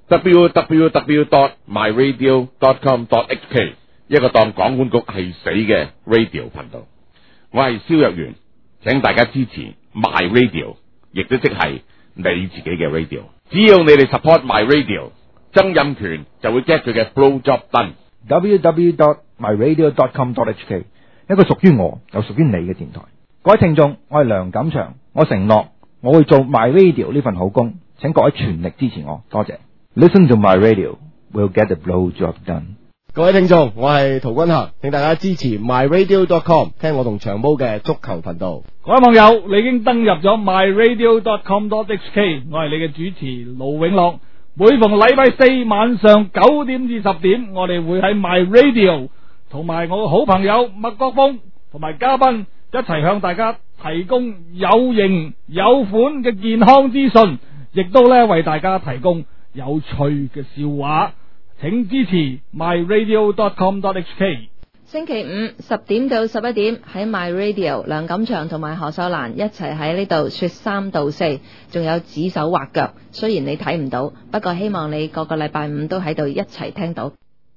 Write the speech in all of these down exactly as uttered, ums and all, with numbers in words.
w w w dot my radio dot com dot h k 一個當港管局係死嘅 radio 頻道。我係蕭若元，請大家支持 My Radio， 亦都即係你自己嘅 radio。只要你哋 support My Radio， 曾蔭權就會 get 佢嘅 blow job done。 w w w dot my radio dot com dot h k 一個屬於我又屬於你嘅電台。各位聽眾，我係梁錦祥，我承諾我會做 My Radio 呢份好工，請各位全力支持我，多謝。Listen to My Radio, we'll get the blow job done。 各位聽眾，我係陶君行，請大家支持 my radio dot com， 聽我同長毛嘅足球頻道。 各位網友，你已經登入咗 my radio dot com dot h k， 我係你嘅主持盧永樂。每逢禮拜四晚上九點至十點，我哋會喺 My Radio 同埋我嘅好朋友麥國峰同埋嘉賓一齊向大家提供有型有款嘅健康資訊，亦都咧為大家提供有趣嘅笑話。請支持 my radio dot com dot h k。 星期五十點到十一點喺 My Radio， 梁錦祥同埋何秀蘭一齊喺呢度說三道四，仲有指手畫腳。雖然你睇唔到，不過希望你個個禮拜五都喺度一齊聽到。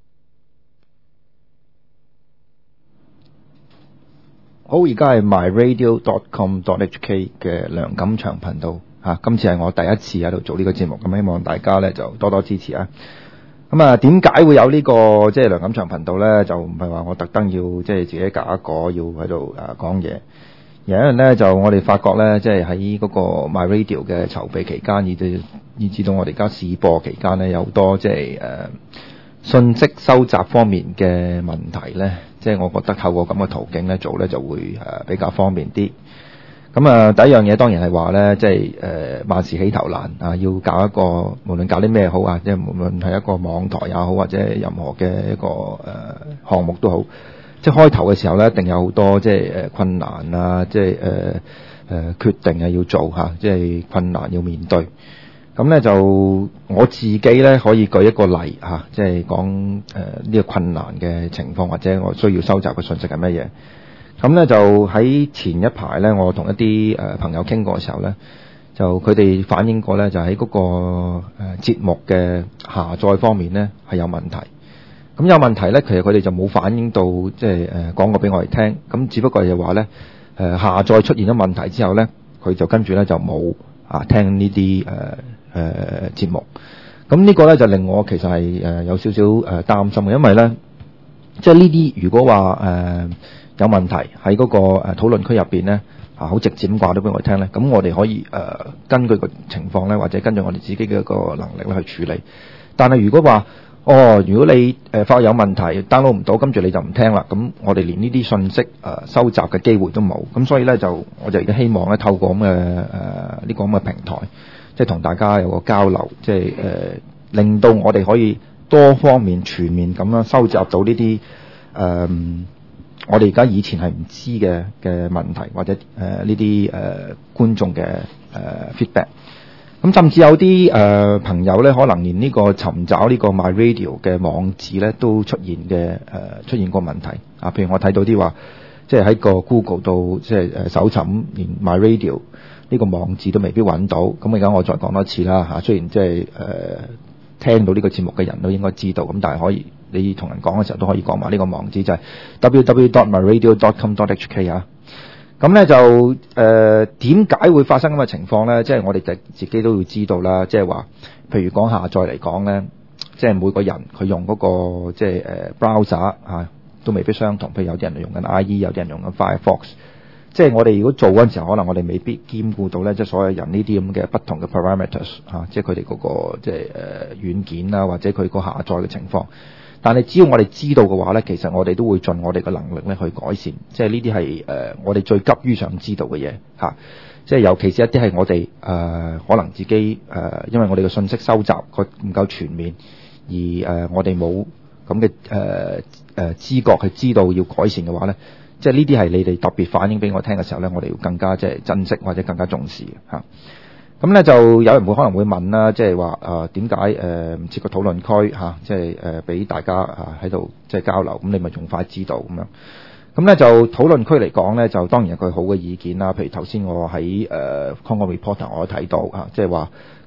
好，而家係 my radio dot com dot h k 嘅梁錦祥頻道吓，今次係我第一次喺度做呢個節目，咁希望大家咧就多多支持啊！咁啊，點解會有呢、這個即係梁錦祥頻道咧？就唔係話我特登要即係自己搞一個要喺度誒講嘢，而因為咧就我哋發覺咧，即係喺嗰個 My Radio 嘅籌備期間，以至以至到我哋而家試播期間咧，有好多即係誒信息收集方面嘅問題咧，即係我覺得透過咁嘅途徑咧做咧就會誒比較方便啲。咁啊，第一樣嘢當然係話咧，即係誒萬事起頭難啊！要搞一個無論搞啲咩好啊，即係無論係一個網台也好，或者任何嘅一個誒項目都好，即係開頭嘅時候咧，一定有好多即係誒困難啊，即係誒誒決定啊要做嚇，即係困難要面對。咁咧就我自己咧可以舉一個例嚇，即係講誒呢個困難嘅情況，或者我需要收集嘅信息係乜嘢。咁咧就喺前一排咧，我同一啲誒朋友傾過嘅時候咧，就佢哋反映過咧，就喺嗰個誒節目嘅下載方面咧係有問題。咁有問題咧，其實佢哋就冇反映到，即係誒講過俾我哋聽。咁只不過係話咧，誒下載出現咗問題之後咧，佢就跟住咧就冇啊聽呢啲誒誒節目。咁呢個咧就令我其實係誒有少少誒擔心嘅，因為咧即係呢啲如果話誒。呃有問題喺嗰個誒討論區入邊咧，啊好直接咁話咗俾我哋聽咧，咁我哋可以誒、呃、根據個情況咧，或者根據我哋自己嘅一個能力咧去處理。但係如果話哦，如果你誒發覺有問題 download 唔到，跟住你就唔聽啦，咁我哋連呢啲信息誒、呃、收集嘅機會都冇。咁所以咧就我就而家希望咧透過咁嘅誒呢個咁嘅平台，即係同大家有個交流，即係誒、呃、令到我哋可以多方面全面咁樣收集到呢啲誒。呃我哋而家以前係唔知嘅嘅問題，或者誒呢啲誒觀眾嘅誒、呃、feedback。咁甚至有啲誒、呃、朋友咧，可能連呢個尋找呢個 My Radio 嘅網址咧都出現嘅誒、呃、出現過問題啊。譬如我睇到啲話，即係喺個 Google 度即係誒搜尋，連 My Radio 呢個網址都未必揾到。咁而家我再講多次啦嚇，雖然即係誒聽到呢個節目嘅人都應該知道，咁但係可以。你同人講嘅時候都可以講埋呢個網址，就係、是、w w w dot my radio dot com dot h k 啊。咁咧就誒點解會發生咁嘅情況咧？即、就、係、是、我哋就自己都要知道啦。即係話，譬如講下載嚟講咧，即、就、係、是、每個人佢用嗰、那個即係誒 browser 啊，都未必相同。譬如有啲人用緊 I E， 有啲人用緊 Firefox。即係我哋如果做嗰陣時候，可能我哋未必兼顧到咧，即係所有人呢啲咁嘅不同嘅 parameters 啊，即係佢哋嗰個即係誒軟件啊，或者佢個下載嘅情況。但係只要我哋知道嘅話咧，其實我哋都會盡我哋嘅能力咧去改善。即係呢啲係誒我哋最急於想知道嘅嘢嚇。即係尤其是一啲係我哋誒、呃、可能自己誒、呃，因為我哋嘅信息收集佢唔夠全面，而誒、呃、我哋冇咁嘅誒誒知覺去知道要改善嘅話咧。即係呢啲係你哋特別反映俾我聽嘅時候咧，我哋要更加即係珍惜或者更加重視嘅嚇。咁咧就有人會可能會問啦，即係話誒點解誒唔設個討論區嚇，即係誒俾大家啊喺度即係交流，咁你咪仲快知道咁樣。咁咧就討論區嚟講咧，就當然有佢好嘅意見啦。譬如頭先我喺誒《Congo Reporter》我都睇到嚇，即係話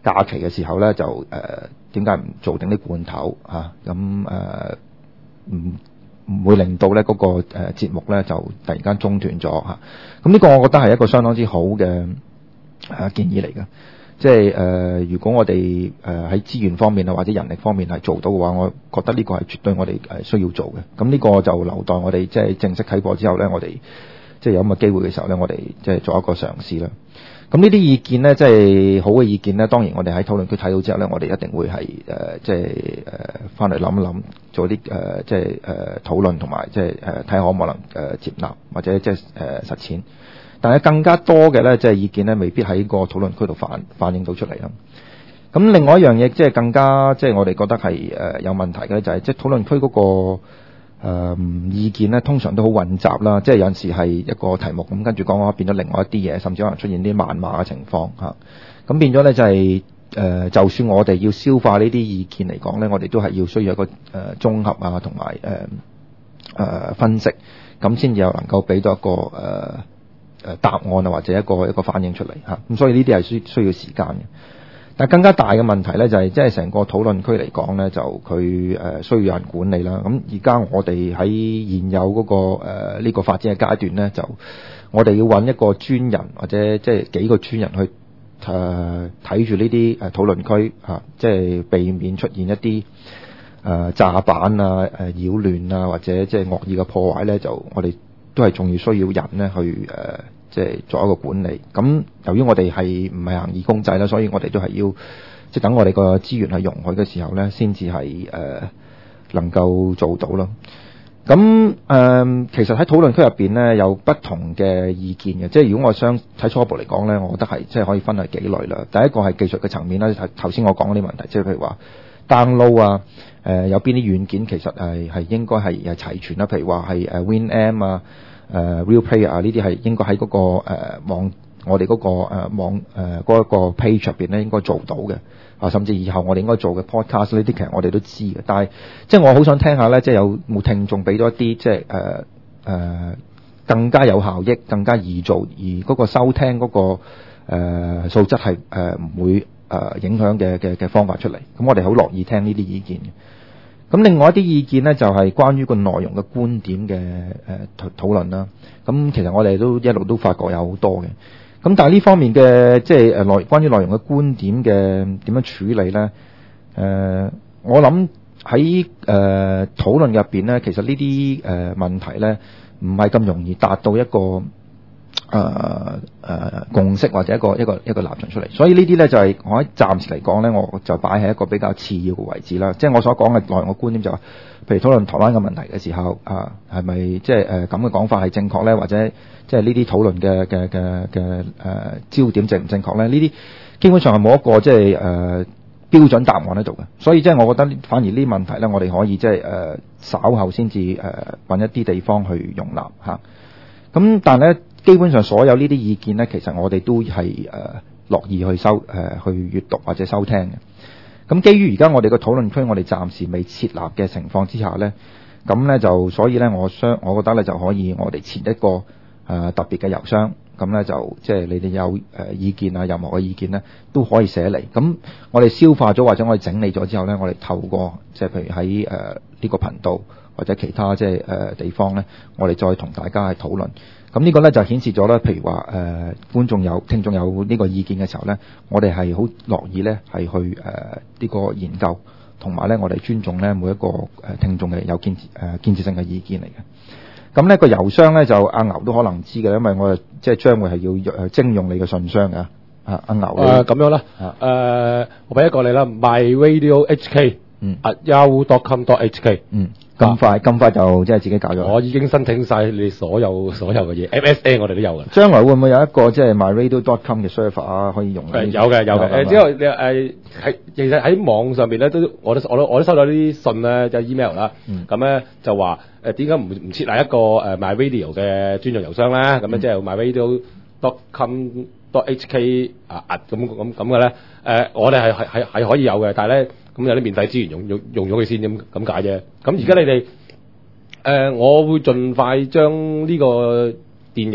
假期嘅時候咧，就誒點解唔做定啲罐頭嚇？咁誒唔唔會令到咧嗰個誒節目咧就突然間中斷咗嚇。咁呢個我覺得係一個相當之好嘅誒建議嚟嘅。即係誒、呃，如果我哋誒喺資源方面啊，或者人力方面係做到嘅話，我覺得呢個係絕對我哋誒需要做嘅。咁呢個就留待我哋即係正式啟播之後咧，我哋即係有咁嘅機會嘅時候咧，我哋即係做一個嘗試啦。咁呢啲意見咧，即係好嘅意見咧，當然我哋喺討論區睇到之後咧，我哋一定會係誒即係誒翻嚟諗一諗，做啲誒即係誒討論同埋即係誒睇下可唔可能誒接納或者即係誒實踐。但係更加多嘅咧，即係意見咧，未必喺個討論區度反反映到出嚟啦。咁另外一樣嘢，即係更加即係我哋覺得係誒有問題嘅咧，就係即係討論區嗰個誒意見咧，通常都好混雜啦。即係有陣時係一個題目咁，跟住講話變咗另外一啲嘢，甚至可能出現啲謾罵嘅情況嚇。咁變咗咧就係誒，就算我哋要消化呢啲意見嚟講咧，我哋都係要需要一個誒綜合啊，同埋誒誒分析，咁先至有能夠俾到一個誒。呃誒答案啊，或者一個一個反應出嚟嚇，咁所以呢啲係需需要時間嘅。但係更加大嘅問題咧，就係即係成個討論區嚟講咧，就佢誒需要有人管理啦。咁而家我哋喺現有嗰個誒呢個發展嘅階段咧，就我哋要揾一個專人或者即係幾個專人去誒睇住呢啲誒討論區嚇，即係避免出現一啲誒炸板啊、誒擾亂啊，或者即係惡意嘅破壞咧，就我哋都係仲要需要人咧去誒。即係做一個管理，咁由於我哋係唔係行義工制啦，所以我哋都係要即係等我哋個資源係容許嘅時候咧，先至係誒能夠做到咯。咁誒、呃，其實喺討論區入邊咧有不同嘅意見嘅，即係如果我想睇初步嚟講咧，我覺得係即係可以分係幾類啦。第一個係技術嘅層面啦，頭先我講嗰啲問題，即係譬如話 download 啊，誒、呃、有邊啲軟件其實係係應該係係齊全啦，譬如話係誒 Winamp 啊。誒、uh, Real Player 啊，呢啲係應該喺嗰、那個誒、呃、網，我哋嗰、那個誒、呃、網誒嗰一個 page 入邊咧應該做到嘅，啊甚至以後我哋應該做嘅 podcast 呢啲，其實我哋都知嘅。但係即係我好想聽下咧，即係有冇聽眾俾咗一啲即係誒誒更加有效益、更加易做，而嗰個收聽嗰、那個誒、呃、素質係誒唔會誒、呃、影響嘅嘅嘅方法出嚟。咁我哋好樂意聽呢啲意見嘅。咁另外一啲意見呢，就係、是、關於個內容嘅觀點嘅誒討討論啦。咁其實我哋都一路都發覺有好多嘅。咁但係呢方面嘅即係誒內關於內容嘅觀點嘅點樣處理呢？誒、呃，我諗喺誒討論入邊呢，其實呢啲誒問題呢，唔係咁容易達到一個誒誒、呃呃、共識或者一個一個一個立場出嚟，所以呢啲呢，就係、是、我喺暫時嚟講呢，我就擺喺一個比較次要嘅位置啦。即係我所講嘅內容嘅觀點就係、是，譬如討論台灣嘅問題嘅時候，啊係咪即係誒咁嘅講法係正確呢？或者即係呢啲討論嘅嘅嘅嘅誒焦點正唔正確呢？呢啲基本上係冇一個即係誒標準答案喺度嘅。所以即係我覺得反而呢啲問題呢，我哋可以即係誒稍後先至誒揾一啲地方去容納嚇。咁、啊、但係呢。基本上所有呢啲意見呢，其實我哋都係誒樂意去收誒、呃、去閱讀或者收聽嘅。咁基於而家我哋個討論區，我哋暫時未設立嘅情況之下呢，咁呢就所以呢，我相我覺得呢就可以我哋設一個誒、呃、特別嘅郵箱，咁呢就即係你哋有誒、呃、意見啊，任何嘅意見呢都可以寫嚟。咁我哋消化咗或者我哋整理咗之後呢，我哋透過即係譬如喺誒呢個頻道或者其他即係誒、呃、地方呢，我哋再同大家去討論。咁呢個咧就顯示咗咧，譬如話誒、呃、觀眾有聽眾有呢個意見嘅時候咧，我哋係好樂意咧係去誒呢、呃這個研究，同埋咧我哋尊重咧每一個誒聽眾嘅有建設誒、呃、建設性嘅意見嚟嘅。咁、那、呢個郵箱咧就阿牛都可能知嘅，因為我即係將會係要誒徵用你嘅信箱嘅。啊，阿牛誒咁樣啦，誒、呃、我俾一個你啦 ，My Radio H K 嗯 at yahoo dot com dot h k 嗯。咁快咁快就即係自己搞咗。 我已經申請晒你所有所有嘅嘢 ，M S N 我哋都有嘅。 將來會唔會有一個即係 my radio dot com 嘅 server 啊，可以用？誒有嘅有嘅。誒之後你誒喺其實喺網上邊咧都我都我都我都收到啲信咧，即係 email 啦。咁咧就話誒點解唔唔設立一個誒 my radio 嘅專用郵箱咧？咁咧即係 my radio dot com dot h k 啊啊咁咁咁嘅咧。誒我哋係係係係可以有嘅，但係咧。咁有啲免費資源用用用咗佢先咁咁解啫。咁而家你哋誒、呃，我會盡快將呢個電郵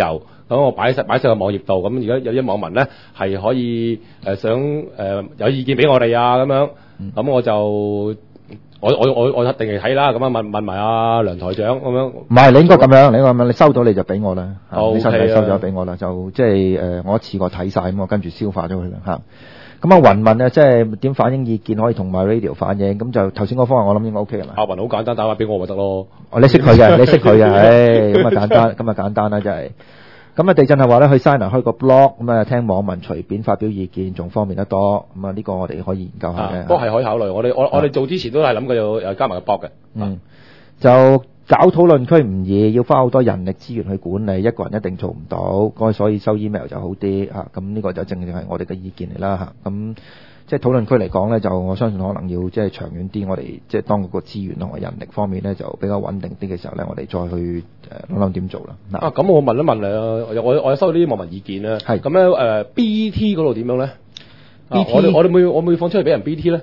咁我擺晒擺晒個網頁度，咁而家有啲網民咧係可以誒、呃、想誒、呃、有意見俾我哋啊咁樣，咁、嗯、我就我我我我一定係睇啦，咁啊問問埋阿梁台長咁樣。 唔係，你應該咁樣，你應該咁樣，你收到你就俾我啦， 哦、 你收到收咗俾我啦，就即係誒我一次過睇晒，咁我跟住消化咗佢啦嚇。咁啊，雲問咧，即係點反映意見可以同 MyRadio 反映，咁就頭先嗰方案我諗應該 OK 係嘛？ 阿雲好簡單，打話俾我咪得咯。 哦，你識佢嘅，你識佢嘅，唉，咁啊簡單，咁啊簡單啦，真係。咁啊，地震係話咧，去 Signer 開個 blog，咁啊聽網民隨便發表意見，仲方便得多。咁啊，呢個我哋可以研究下嘅。 不過係可以考慮，我哋我我哋做之前都係諗過有有加埋個 blog 嘅。 嗯，就。搞討論區唔易，要花好多人力資源去管理，一個人一定做唔到，咁所以收 email 就好啲嚇。咁呢個就正正係我哋嘅意見嚟啦嚇。咁即係討論區嚟講咧，就我相信可能要即係長遠啲，我哋即係當嗰個資源同埋人力方面咧就比較穩定啲嘅時候咧，我哋再去誒諗諗點做啦。 啊，咁我問一問你啊，我我收到呢啲網民意見咧，係咁咧誒 B T 嗰度點樣咧 ？B T 我哋我哋會我會放出去俾人 B T 咧？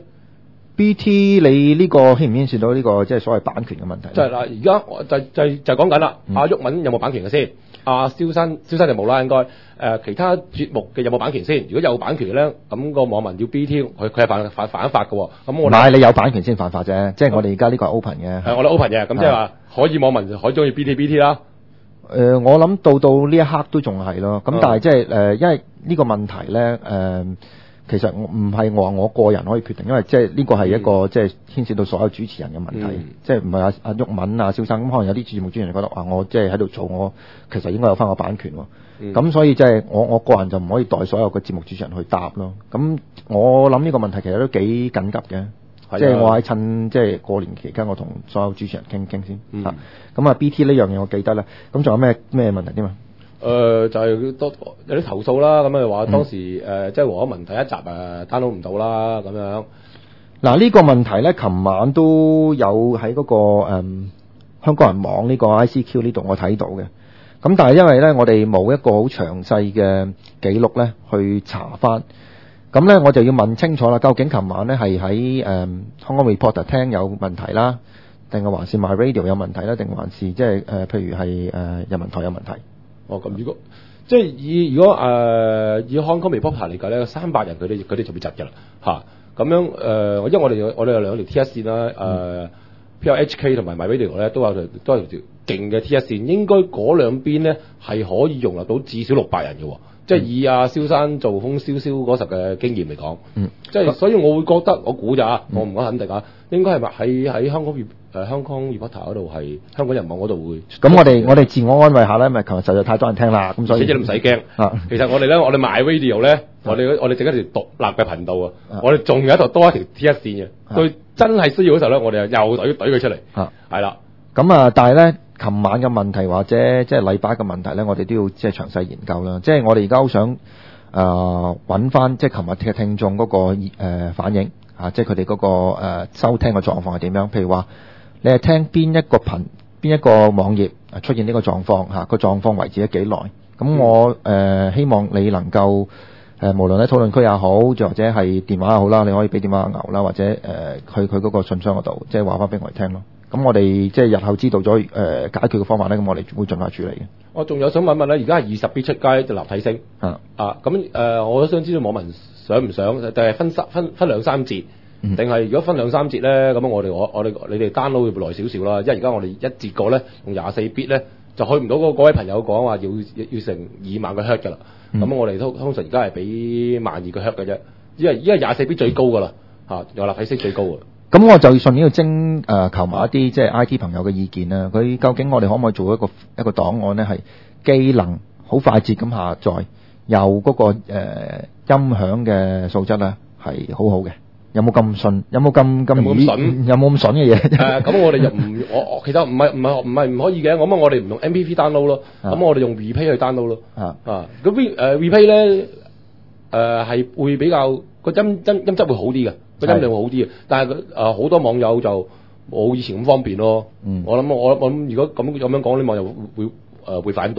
B T 你呢個牽唔牽涉到呢個即係所謂版權嘅問題？ 就係嗱，而家就就就講緊啦。阿毓民有冇版權嘅先？阿蕭生蕭生就冇啦，應該誒其他節目嘅有冇版權先？如果有版權咧，咁個網民要 B T，佢佢係犯犯犯法嘅。咁我唔係你有版權先犯法啫，即係我哋而家呢個係 open 嘅。 係我哋 open 嘅，咁即係話可以網民就可以中意 B T B T 啦。 誒，我諗到到呢一刻都仲係咯。咁但係即係誒，因為呢個問題咧誒。其實我唔係我我個人可以決定，因為即係呢個係一個、嗯、即係牽涉到所有主持人嘅問題，嗯、即係唔係阿阿毓民啊、蕭生咁，可能有啲節目主持人覺得話我即係喺度做，我其實應該有翻個版權喎。咁、嗯、所以即係我我個人就唔可以代所有嘅節目主持人去答咯。咁我諗呢個問題其實都幾緊急嘅，即係我喺趁即係過年期間，我同所有主持人傾傾先嚇。咁、嗯、啊 B T 呢樣嘢我記得啦。咁仲有咩咩問題添啊？ 誒、呃、就係、是、多有啲投訴啦，咁啊話當時誒、嗯呃、即係黃可文第一集誒 download 唔到啦，咁樣。 嗱呢個問題咧，琴晚都有喺嗰、那個誒、嗯、香港人網呢個 I C Q 呢度我睇到嘅。咁但係因為咧我哋冇一個好詳細嘅記錄咧去查翻，咁咧我就要問清楚啦，究竟琴晚咧係喺誒香港 Reporter 聽有問題啦，定係還是 MyRadio 有問題啦，定還是即係誒譬如係誒、呃、人民台有問題？ 哦，咁如果即係以如果誒、呃、以 Hong Kong Reporter 嚟計咧，三百人佢哋佢哋就會窒嘅啦嚇。咁樣誒、呃，因為我哋我哋有兩條 T 一線啦，誒、呃、P R H K 同埋 MyRadio 咧都有條都有條勁嘅 T 一線，應該嗰兩邊咧係可以容納到至少六百人嘅喎。即係以阿蕭生做風蕭蕭嗰時嘅經驗嚟講，嗯，即係所以我會覺得我估咋，我唔講肯定啊，應該係咪喺喺香港誒、呃、香港 Reporter 嗰度係香港人網嗰度會。咁我哋我哋自我安慰下咧，咪琴日實在太多人聽啦，咁所以你唔使驚。啊，其實我哋咧，我哋 MyRadio 咧，我哋我哋整一條獨立嘅頻道啊，我哋仲有一條多一條 T 一線嘅，佢真係需要嗰時候咧，我哋又又懟懟佢出嚟。啊，係啦。咁啊，但係咧。琴晚嘅問題或者即係禮拜嘅問題咧，我哋都要即係詳細研究啦。即係我哋而家好想誒揾翻即係琴日嘅聽眾嗰、嗰個、呃、反應啊，即係佢哋嗰個、呃、收聽嘅狀況係點樣？譬如話你係聽邊一個頻邊一個網頁出現呢個狀況嚇，個、啊、狀況維持咗幾耐？咁我誒、呃、希望你能夠誒、呃、無論喺討論區也好，或者係電話也好啦，你可以俾電話阿牛啦，或者誒去佢嗰個信箱嗰度，即係話翻俾我哋聽咯。咁我哋即係日後知道咗誒、呃、解決嘅方法咧，咁我哋會盡快處理嘅。我仲有想問問咧，而家係二十 bit 出街就立體聲啊啊！咁誒、呃，我都想知道網民想唔想，定係分三分分兩三節，定係、嗯、如果分兩三節咧，咁我哋我我哋你哋 download 會耐少少啦。因為而家我哋一節過咧用廿四 bit 咧，就去唔到嗰嗰位朋友講話要要要成二萬個 hertz 㗎啦。咁、嗯、我哋通通常而家係俾萬二個 hertz 嘅啫，因為依家廿四 bit 最高㗎啦嚇，有立體聲最高啊！咁我就順便要徵誒求埋一啲即係 I T 朋友嘅意見啦。佢究竟我哋可唔可以做一個一個檔案咧，係機能好快捷咁下載，又嗰、那個誒、呃、音響嘅素質咧係好好嘅。有冇咁順？有冇咁咁筍？有冇咁筍嘅嘢？誒，咁我哋又唔我我其實唔係唔係唔係唔可以嘅。咁啊，我哋唔用 M P three download 咯。咁我哋用 replay 去 download 咯。啊啊，咁 re 誒 replay 咧誒係會比較個音音音質會好啲嘅。個音量會好啲嘅，但係佢誒好多網友就冇以前咁方便咯。嗯、我諗我我諗如果咁咁樣講，啲網友會會誒、呃、會反對。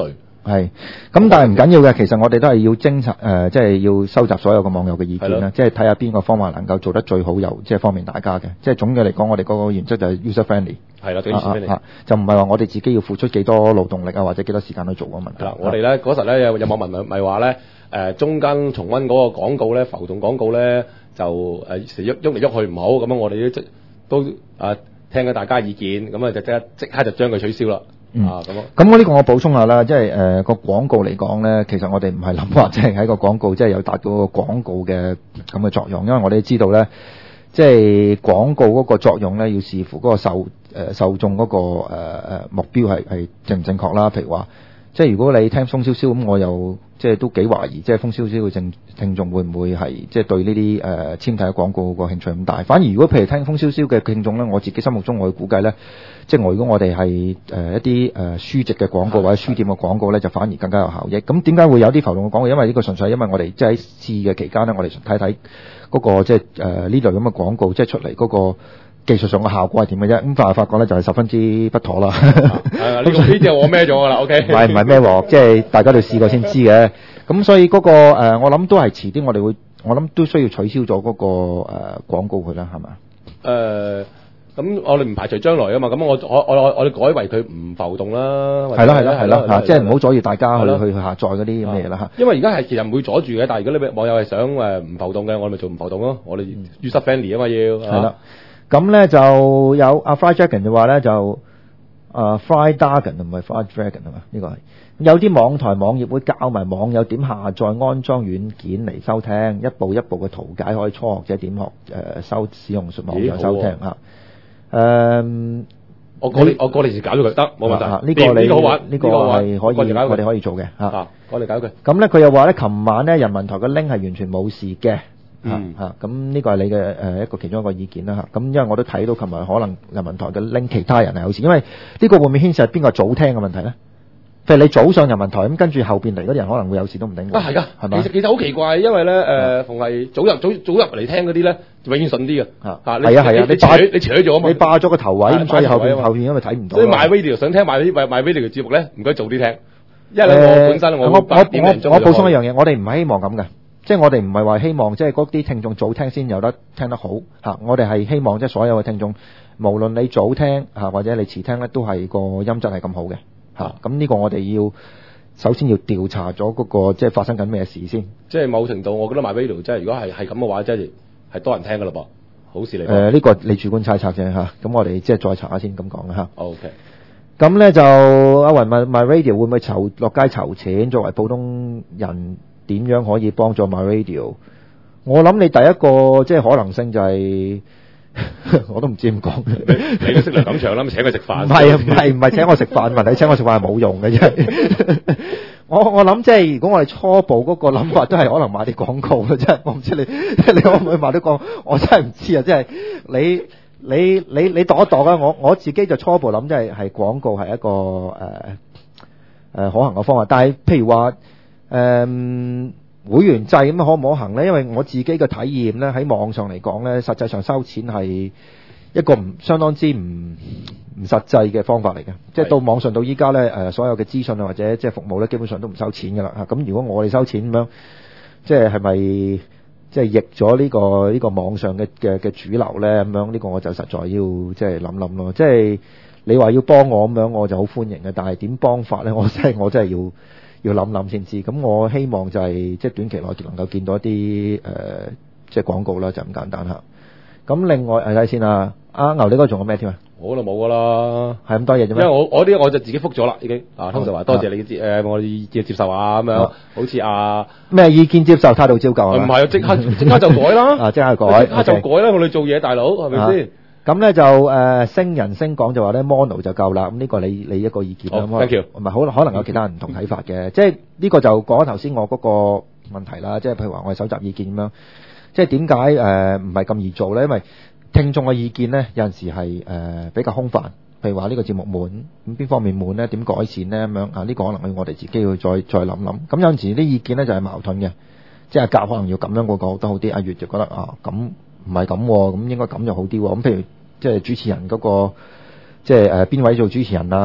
係，咁但係唔緊要嘅，其實我哋都係要偵查誒，即係要收集所有嘅網友嘅意見啦，即係睇下邊個方法能夠做得最好，又即係方便大家嘅。即係總嘅嚟講，我哋嗰個原則就係 user friendly， 係啦，對 user friendly，就唔係話我哋自己要付出幾多勞動力啊，或者幾多時間去做個問題。 嗱，我哋咧嗰時咧有有網民咪話咧誒中間重溫嗰個廣告咧浮動廣告咧就誒時喐喐嚟喐去唔好，咁樣我哋都都啊聽緊大家意見，咁啊就即刻即刻就將佢取消啦。 嗯， 啊咁咯。 咁我呢個我補充下啦，即係誒個廣告嚟講咧，其實我哋唔係諗話即係喺個廣告即係有達到個廣告嘅咁嘅作用，因為我哋知道咧，即係廣告嗰個作用咧，要視乎嗰個受誒、呃、受眾嗰、那個誒誒、呃、目標係係正唔正確啦。譬如話，即係如果你聽風蕭蕭咁，我又即係都幾懷疑，即係風蕭蕭嘅聽聽眾會唔會係即係對呢啲誒簽睇廣告個興趣咁大？反而如果譬如聽風蕭蕭嘅聽眾咧，我自己心目中我會估計咧。即係我如果我哋係誒一啲誒、呃、書籍嘅廣告或者書店嘅廣告咧，就反而更加有效益。咁點解會有啲浮動嘅廣告？因為呢個純粹係因為我哋即係喺試嘅期間咧，我哋睇睇嗰個即係誒呢類咁嘅廣告，即係出嚟嗰個技術上嘅效果係點嘅啫。咁但係發覺咧就係十分之不妥啦。 係啊，呢個呢隻我孭咗㗎啦。OK，唔係唔係孭鑊，即係大家都試過先知嘅。咁所以嗰、嗰個、呃、我諗都係遲啲，我哋會我諗都需要取消咗嗰、嗰個誒、呃、廣告佢啦，係嘛？ 誒、呃。咁我哋唔排除將來啊嘛，咁我我我我我哋改為佢唔浮動啦， 係咯係咯係咯嚇，即係唔好阻住大家去去去下載嗰啲咁嘅嘢啦嚇。 因為而家係其實唔會阻住嘅，但係如果你網友係想誒唔浮動嘅，我哋咪做唔浮動咯。我哋 user friendly 啊嘛要。係啦， 咁咧就有阿 Fly Dragon 就話咧就啊 Fly Dragon 唔係 Fly Dragon 啊嘛，呢個係有啲網台網頁會教埋網友點下載安裝軟件嚟收聽，一步一步嘅圖解可以初學者點學誒收使用網友收聽嚇。誒、嗯， 我過你我過你時搞咗佢得冇問題。呢、啊這個你呢、這個好玩，呢、這個係可以我哋可以做嘅嚇。啊，我哋搞佢。咁咧佢又話咧，琴晚咧人民台嘅 link 係完全冇事嘅。嗯嚇，咁呢個係你嘅誒、呃、一個其中一個意見啦嚇。咁因為我都睇到琴日可能人民台嘅 link 其他人係有事，因為呢個會唔會牽涉邊個早聽嘅問題咧？譬如你早上人民台咁，跟住後邊嚟嗰啲人可能會有事都唔定。啊係㗎，係咪？其實其實好奇怪，因為咧誒，逢係早入早早入嚟聽嗰啲咧，永遠順啲嘅。嚇係啊係啊，你霸你扯咗啊嘛，你霸咗個頭位，咁所以後邊後邊因為睇唔到。所以 My Radio 想聽 My My Radio 嘅節目咧，唔該早啲聽。因為咧我本身我我我我補充一樣嘢，我哋唔係希望咁嘅，即係我哋唔係話希望即係嗰啲聽眾早聽先有得聽得好嚇，我哋係希望即係所有嘅聽眾，無論你早聽嚇或者你遲聽咧，都係個音質係咁好嘅。嚇，咁呢個我哋要首先要調查咗嗰、那個即係發生緊咩事先。即係某程度，我覺得 My Radio 即係如果係係咁嘅話，即係係多人聽㗎啦噃，好事嚟。誒、呃，呢、這個你主觀猜測啫嚇，咁我哋即係再查下先咁講嚇。OK。咁咧就阿雲問 My Radio 會唔會籌落街籌錢？作為普通人點樣可以幫助 My Radio？我諗你第一個即係可能性就係、是。我都唔知點講，你都識梁錦祥啦，咪請佢食飯。唔係啊，唔係唔係請我食飯，問題請我食飯係冇用嘅啫。我我諗即係如果我哋初步嗰個諗法都係可能買啲廣告嘅啫，我唔知你你可唔可以買啲廣告？我真係唔知啊！即係你你你你度一度啊！我我自己就初步諗即係係廣告係一個誒誒、呃呃、可行嘅方法，但係譬如話誒。呃會員制咁可唔可行呢？因為我自己嘅體驗呢，喺網上嚟講呢，實際上收錢係一個唔相當之唔唔實際嘅方法嚟嘅。即係到網上到依家呢，誒所有嘅資訊啊或者即係服務呢，基本上都唔收錢㗎啦。嚇，咁如果我哋收錢咁樣，即係係咪即係逆咗呢個呢個網上嘅嘅嘅主流呢？咁樣呢個我就實在要即係諗諗咯。即係你話要幫我咁樣，我就好歡迎嘅。但係點幫法呢？我真係我真係要。要諗諗先知，咁我希望就係、是、即係短期內能夠見到一啲誒、呃、即係廣告啦，就咁簡單嚇。咁另外睇睇先啊，阿牛你嗰個仲有咩添啊？我就冇噶啦，係咁多嘢啫咩？因為我我啲我就自己覆咗啦，已經啊，通常話多謝你接誒、呃、我意見接受啊咁樣，啊、好似啊咩意見接受態度照舊啊？唔係啊，即刻即刻就改啦，啊即刻改，即刻就改啦！我哋做嘢大佬係咪先？咁咧就誒星人星講就話咧 mono 就夠啦，咁呢個你你一個意見啦。thank you。唔係可能可能有其他人唔同睇法嘅，即係呢個就講咗頭先我嗰個問題啦，即係譬如話我哋搜集意見咁樣，即係點解誒唔係咁易做咧？因為聽眾嘅意見咧有陣時係誒比較空泛，譬如話呢個節目悶，咁邊方面悶咧？點改善咧？咁樣啊呢個可能要我哋自己要再再諗諗。咁有陣時啲意見咧就係矛盾嘅，即係阿甲可能要咁樣嗰個都好啲，阿月就覺得啊咁唔係咁，咁應該咁就好啲喎。咁譬如即係主持人嗰個，即係誒邊位做主持人啊？咁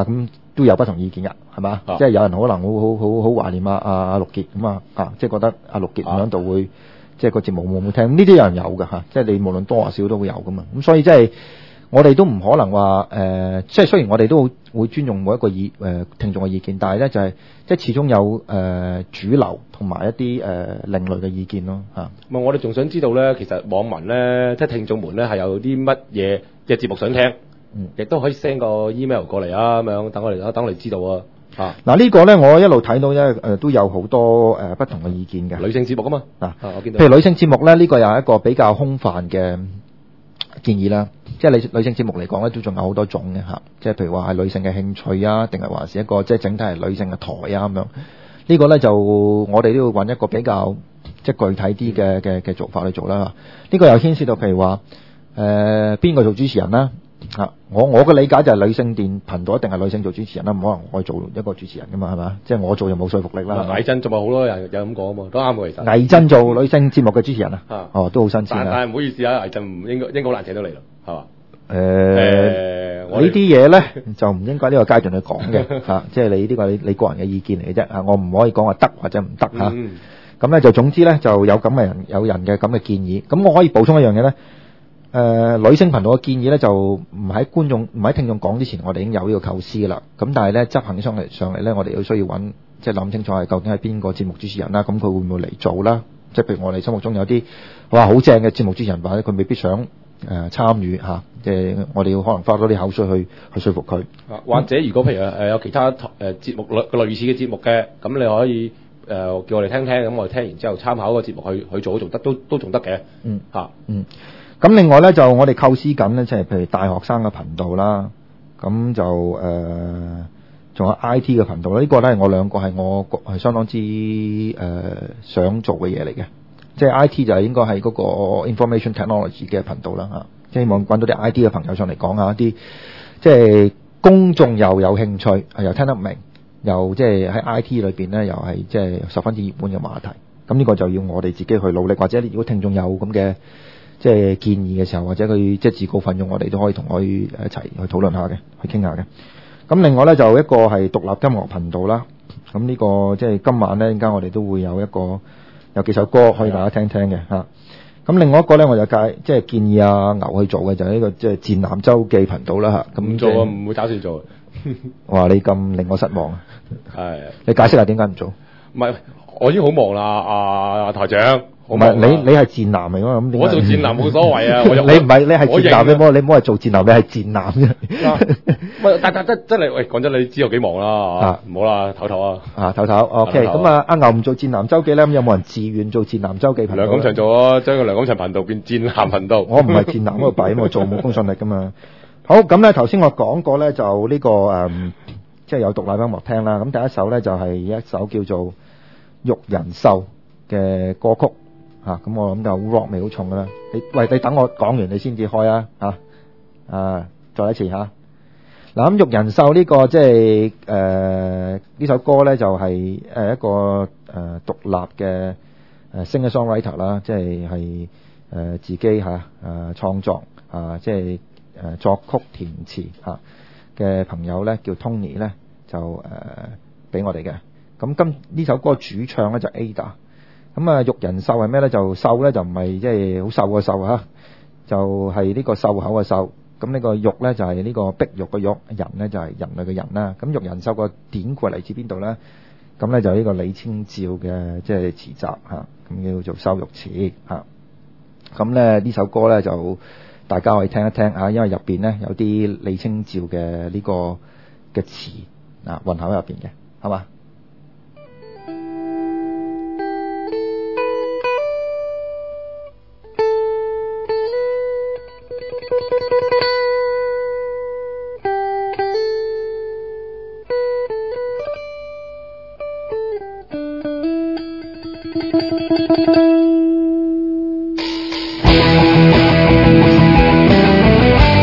都有不同意見㗎，係嘛？ 啊即係有人可能好好好好懷念阿阿阿陸傑咁啊啊，即係覺得阿陸傑唔喺度會。即係個節目冇冇聽，呢啲有人有㗎嚇，即係你無論多或少都會有㗎嘛。咁所以即係我哋都唔可能話誒、呃，即係雖然我哋都會尊重每一個意誒、呃、聽眾嘅意見，但係咧就係、是、即係始終有誒、呃、主流同埋一啲誒、呃、另類嘅意見咯嚇。 咁我哋仲想知道咧，其實網民咧，即係聽眾們咧，係有啲乜嘢嘅節目想聽， 嗯， 亦都可以 send 個 email 過嚟啊，咁樣等我哋等我哋知道啊。啊！ 嗱呢個咧，我一路睇到咧，誒、呃、都有好多誒、呃、不同嘅意見嘅。 女性節目啊嘛， 嗱、 啊，我見到。 譬如女性節目咧，呢、這個又係一個比較空泛嘅建議啦。即係女女性節目嚟講咧，都仲有好多種嘅嚇。即係譬如話係女性嘅興趣啊，定係話是一個即係整體係女性嘅台啊咁樣。這個、呢個咧就我哋都要揾一個比較即係具體啲嘅嘅嘅做法去做啦。呢、這個又牽涉到譬如話誒邊個做主持人啦。啊！我我嘅理解就係女性電頻道一定係女性做主持人啦，唔可能我做一個主持人噶嘛，係嘛？即係我做又冇說服力啦。 魏珍仲有好多人有咁講啊嘛，都啱嘅其實。 魏珍做女性節目嘅主持人啊，哦都好新鮮但啊！ 但係唔好意思啊，魏珍唔應該應該好難請到你咯，係嘛？ 誒、 呃， 呢啲嘢咧就唔應該呢個階段去講嘅嚇，即係你呢個你你個人嘅意見嚟嘅啫啊！我唔可以講話得或者唔得嚇。咁、嗯、咧就總之咧就有咁嘅人有人嘅咁嘅建議，咁我可以補充一樣嘢咧。誒、呃、女性頻道嘅建議咧，就唔喺觀眾唔喺聽眾講之前，我哋已經有呢個構思㗎啦。咁但係咧執行上嚟上嚟咧，我哋要需要揾即係諗清楚係究竟係邊個節目主持人啦。咁佢會唔會嚟做啦？即係譬如我哋心目中有啲哇好正嘅節目主持人，或者佢未必想誒、呃、參與嚇。即係我哋要可能花多啲口水去去說服佢。 或者如果譬如誒有其他誒節目類類似嘅節目嘅，咁你可以誒、呃、叫我哋聽聽，咁我哋聽完之後參考個節目去去做，做得都都仲得嘅。 嗯嚇嗯。咁另外咧就我哋構思緊咧，即係譬如大學生嘅頻道啦，咁就誒仲、呃、有 I T 嘅頻道啦。呢、這個咧係我兩個係我係相當之誒、呃、想做嘅嘢嚟嘅。即係 I T 就係應該係嗰個 information technology 嘅頻道啦嚇。希望揾到啲 I T 嘅朋友上嚟講下一啲，即係公眾又有興趣，又聽得明，又即係喺 I T 裏邊咧又係即係十分之熱門嘅話題。咁呢個就要我哋自己去努力，或者如果聽眾有咁嘅。即係建議嘅時候，或者佢即係自告奮勇，我哋都可以同佢一齊去討論下嘅，去傾下嘅。咁另外咧就一個係獨立音樂頻道啦。咁呢、這個即係今晚咧，陣間我哋都會有一個有幾首歌可以大家聽聽嘅嚇。咁另外一個咧，我就介即係建議阿牛去做嘅就係、是、呢個即係賤男周記頻道啦嚇。咁唔做啊，唔會打算做。 哇！你咁令我失望啊！ 係。 你解釋下點解唔做？ 唔係，我已經好忙啦，阿、啊啊、台長。 唔係你你係賤男嚟㗎嘛？咁我做賤男冇所謂啊！我你唔係你係賤男，你唔好你唔好係做賤男，你係賤男啫。 喂，但但真真係喂，講真，你知道幾忙啦？唔好啦，唞唞啊！ 啊，唞唞。OK，咁啊，阿牛唔做賤男周記咧，咁有冇人自願做賤男周記頻道？ 梁錦祥做啊，將個梁錦祥頻道變賤男頻道。 我唔係賤男嗰個弊，我做冇公信力㗎嘛。好，咁咧頭先我講過咧，就呢、這個誒、嗯，即係有獨立音樂聽啦。咁第一首咧就係、是、一首叫做《玉人獸》嘅歌曲。嚇、啊，咁我諗就 rock 味好重噶啦。你喂，你等我講完你先至開啊嚇。啊，再一次嚇。嗱、啊，咁《玉人獸》呢、這個即係誒呢首歌咧，就係、是、誒一個誒、呃、獨立嘅誒 singer-songwriter 啦，即係係誒自己嚇誒、啊、創作啊，即係誒作曲填詞嚇嘅朋友咧，叫 Tony 咧，就誒俾、呃、我哋嘅。咁今呢首歌主唱咧就 Ada。咁啊，玉人獸係咩咧？就獸咧就唔係即係好瘦嘅獸嚇，就係、是、呢個獸口嘅獸。咁呢個玉咧就係呢個碧玉嘅玉，人咧就係人類嘅人啦。咁玉人獸個典故嚟自邊度咧？咁咧就呢個李清照嘅即係詞集嚇，咁叫做《羞辱詞》嚇。咁咧呢首歌咧就大家可以聽一聽嚇，因為入邊咧有啲李清照嘅呢個嘅詞啊混合喺入邊嘅，係嘛？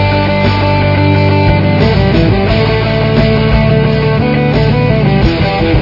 Thank you.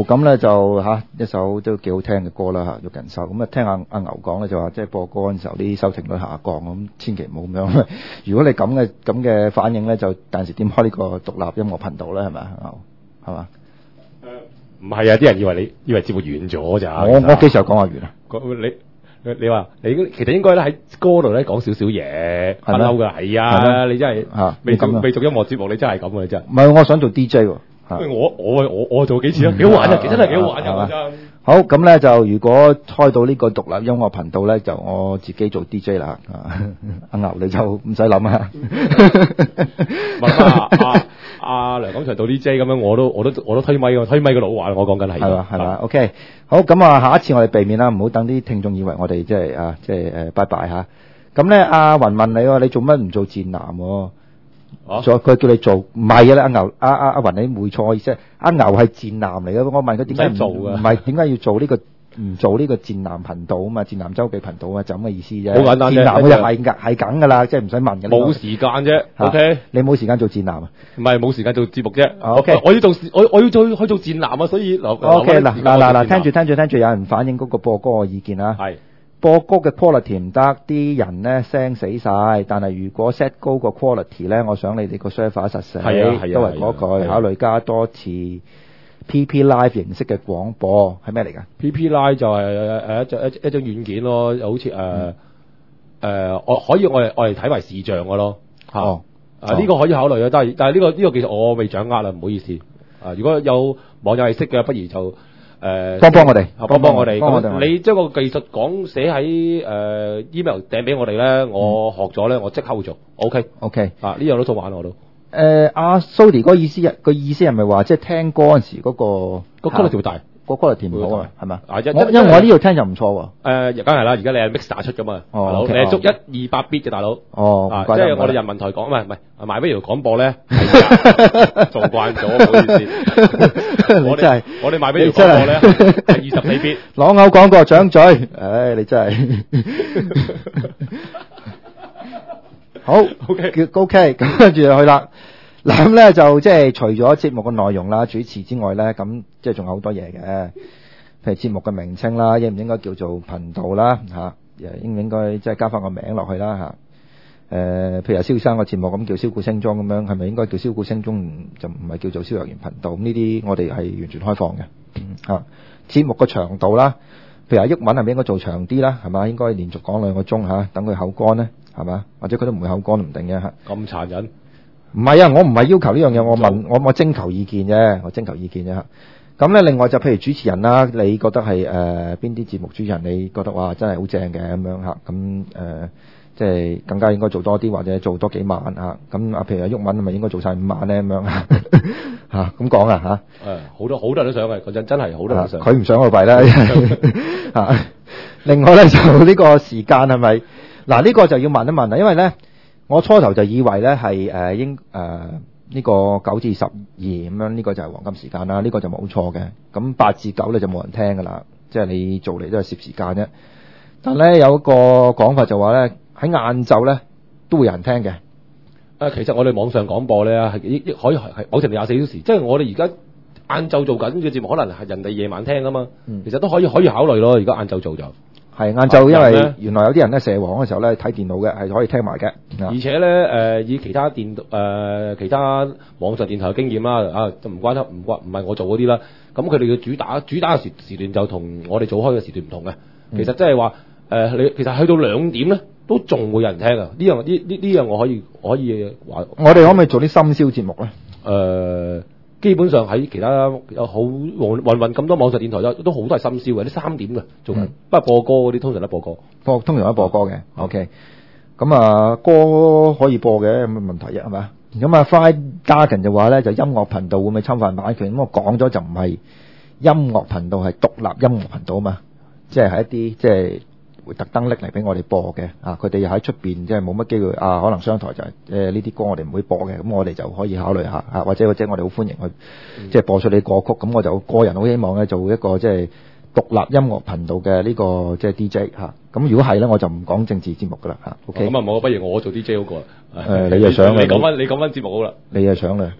咁咧就嚇、啊、一首都幾好聽嘅歌啦嚇，玉人壽。咁啊聽下阿牛講咧就話，即係播歌嗰陣時候啲收聽率下降，咁千祈唔好咁樣。如果你咁嘅咁嘅反應咧，就暫時點開呢個獨立音樂頻道咧，係咪啊牛？係嘛？ 唔係啊！啲人以為你以為節目完咗咋？ 我我幾時有講話完啊？ 你你你話你其實應該咧喺歌度咧講少少嘢，不嬲㗎。係啊，你真係嚇未做未做音樂節目，你真係咁嘅真係。 唔係，我想做 D J 喎。 我我我我做幾次啊？幾好玩啊！其實真係幾好玩㗎，真。 好，咁咧就如果開到呢個獨立音樂頻道咧，就我自己做 D J 啦。阿牛你就唔使諗啊。 阿阿阿梁錦祥做 D J 咁樣，我都我都我都推咪推咪個老話，我講緊係。 係嘛係嘛 ，OK。好，咁啊，下一次我哋避免啦，唔好等啲聽眾以為我哋即係啊，即係誒，拜拜嚇。咁咧，阿雲問你喎，你做乜唔做賤男喎？再佢叫你做，唔係嘅啦，阿牛阿阿阿雲你會錯意思，阿牛係賤男嚟嘅。我問佢點解唔做嘅？唔係點解要做呢個唔做呢個賤男頻道啊嘛？賤男周記頻道啊，就咁嘅意思啫。 好簡單啫。 賤男佢就係係係梗㗎啦，即係唔使問嘅。 冇時間啫。OK， 你冇時間做賤男啊？ 唔係冇時間做節目啫。 OK， 我要做我我要做去做賤男啊，所以 OK 嗱嗱嗱嗱，聽住聽住聽住，有人反映嗰個播歌嘅意見啊。 係。 播歌嘅 quality 唔得，啲人咧聲死晒。但係如果 set 高個 quality 咧，我想你哋個 server 實死， 係啊係啊都係嗰句，考慮加多次 P P Live 形式嘅廣播係咩嚟㗎 ？P P Live 就係誒一張一一張軟件咯，好似誒誒，我可以我哋我哋睇埋視像嘅咯。 哦， 啊呢個可以考慮啊，但係但係呢個呢個技術我未掌握啦，唔好意思。啊，如果有網友係識嘅，不如就。誒， 幫幫我哋， 幫幫我哋。 咁你將個技術講寫喺誒 email 掟俾我哋咧，我學咗咧，我即刻會做。OK，OK，啊呢樣都做玩我都。 誒，阿 Sody 嗰個意思，個意思係咪話即係聽歌嗰陣時嗰個個 quality 會大， 個 quality 唔好啊？係嘛？ 啊，因因為我呢度聽就唔錯喎。 誒，梗係啦，而家你係 mix 打出噶嘛？ 哦， 你係捉一二百 bit 嘅大佬。 哦， 即係我哋人民台講，唔係唔係賣俾條廣播咧，做慣咗，唔好意思。我哋我哋賣俾條廣播咧係二十四 bit。 朗口講過掌嘴，唉，你真係。好 ，OK，OK，咁跟住就去啦。嗱咁咧就即係除咗節目嘅內容啦、主持之外咧，咁即係仲有好多嘢嘅，譬如節目嘅名稱啦，應唔應該叫做頻道啦嚇？應唔應該即係加翻個名落去啦嚇？誒、呃，譬如蕭生個節目咁叫蕭鼓聲中咁樣，係咪應該叫蕭鼓聲中就唔係叫做蕭若元頻道？咁呢啲我哋係完全開放嘅嚇、啊。節目嘅長度啦，譬如阿毓民係咪應該做長啲啦？係嘛？應該連續講兩個鐘嚇，等佢口乾咧，係嘛？或者佢都唔會口乾都唔定嘅嚇。 咁殘忍？ 唔係啊，我唔係要求呢樣嘢，我問我我徵求意見啫，我徵求意見啫。咁咧，另外就譬如主持人啦，你覺得係誒邊啲節目主持人你覺得哇真係好正嘅咁樣嚇，咁誒、呃、即係更加應該做多啲或者做多幾晚嚇。咁啊，譬如阿毓民係咪應該做晒五晚咧咁樣嚇嚇咁講啊嚇。誒， 好多好多人都想嘅，嗰陣真係好多人都想。 佢唔想我弊啦嚇。另外咧就呢個時間係咪嗱呢個就要問一問啦，因為咧。我初頭就以為咧係誒應誒呢個九至十二咁樣，呢個就係黃金時間啦，呢個就冇錯嘅。咁八至九咧就冇人聽噶啦，即係你做嚟都係攝時間啫。但咧有一個講法就話咧喺晏晝咧都會有人聽嘅。 誒，其實我哋網上廣播咧係亦亦可以係係保證廿四小時，即係我哋而家晏晝做緊嘅節目，可能係人哋夜晚聽啊嘛。嗯、其實都可以可以考慮咯。而家晏晝做就。 係晏晝，因為原來有啲人咧射黃嘅時候咧睇電腦嘅，係可以聽埋嘅。 而且咧誒、呃，以其他電誒、呃、其他網上電台嘅經驗啦，啊就唔關得唔關唔係我做嗰啲啦。咁佢哋嘅主打主打嘅時時段就同我哋做開嘅時段唔同嘅。其實即係話誒，你其實去到兩點咧，都仲會有人聽啊！呢樣呢呢呢樣我可以可以話。我哋可唔可以做啲深宵節目咧？誒、呃。基本上喺其他有好混混咁多網上電台都都好多係深宵嘅，啲三點嘅做緊，不過播歌嗰啲通常都播歌，播通常都播歌嘅。OK，咁啊歌可以播嘅，有乜問題啫？係咪？咁啊 Fried Garden 就話咧，就音樂頻道會唔會侵犯版權？咁我講咗就唔係音樂頻道，係獨立音樂頻道啊嘛，即係係一啲即係會特登拎嚟俾我哋播嘅啊！佢哋又喺出邊即係冇乜機會啊，可能商台就係誒呢啲歌我哋唔會播嘅，咁我哋就可以考慮下啊，或者或者我哋好歡迎去、嗯、即係播出你歌曲，咁我就個人好希望咧做一個即係獨立音樂頻道嘅呢、這個即係 D J 嚇、啊。咁如果係咧，我就唔講政治節目噶啦嚇。OK，咁啊冇，不如我做 D J 好過。誒、呃，你又想你講翻你講翻節目好啦。你又想啦。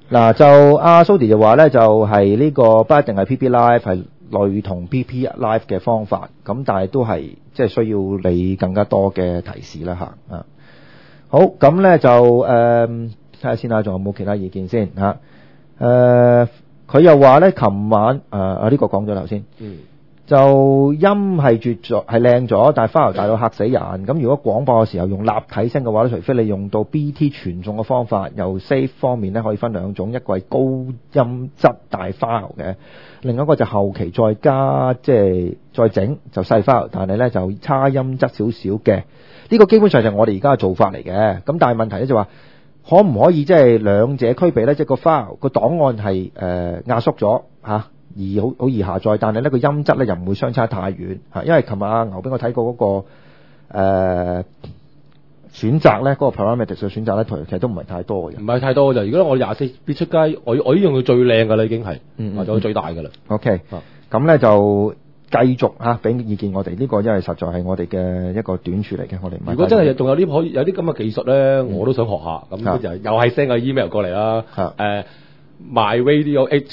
嗱，就阿 Sody 就話咧，就係、是、呢個不一定係 P P Live， 係類同 P P Live 嘅方法，咁但係都係即係需要你更加多嘅提示啦嚇啊。好，咁咧就誒睇下先啦，仲有冇其他意見先嚇？誒、呃，佢又話咧，琴晚誒啊呢個講咗頭先。嗯。就音係絕咗，係靚咗，但係 file 大到嚇死人。咁如果廣播嘅時候用立體聲嘅話咧，除非你用到 B T 傳送嘅方法，由 save 方面咧可以分兩種，一個係高音質大 file 嘅，另一個就後期再加即係再整就細 file，但係咧就差音質少少嘅。呢個基本上就係我哋而家嘅做法嚟嘅。咁但係問題咧就話，可唔可以即係兩者區別咧？即係個 file 個檔案係誒壓縮咗嚇。而好好易下載，但係呢個音質咧又唔會相差太遠嚇，因為琴日阿牛俾我睇過嗰、那個誒、呃、選擇咧，嗰、那個 parameters 嘅選擇咧，其實都唔係太多嘅， 唔係太多嘅。如果我廿四 bit 出街，我我已經用到最靚㗎啦，已經係，或者最大㗎啦。 OK，咁咧、啊、就繼續嚇俾、啊、意見我哋呢、這個，因為實在係我哋嘅一個短處嚟嘅，我哋唔係。如果真係仲有啲可以有啲咁嘅技術咧，嗯、我都想學下。咁就、啊、又係 send 個 email 過嚟啦。誒、啊呃、，My Radio H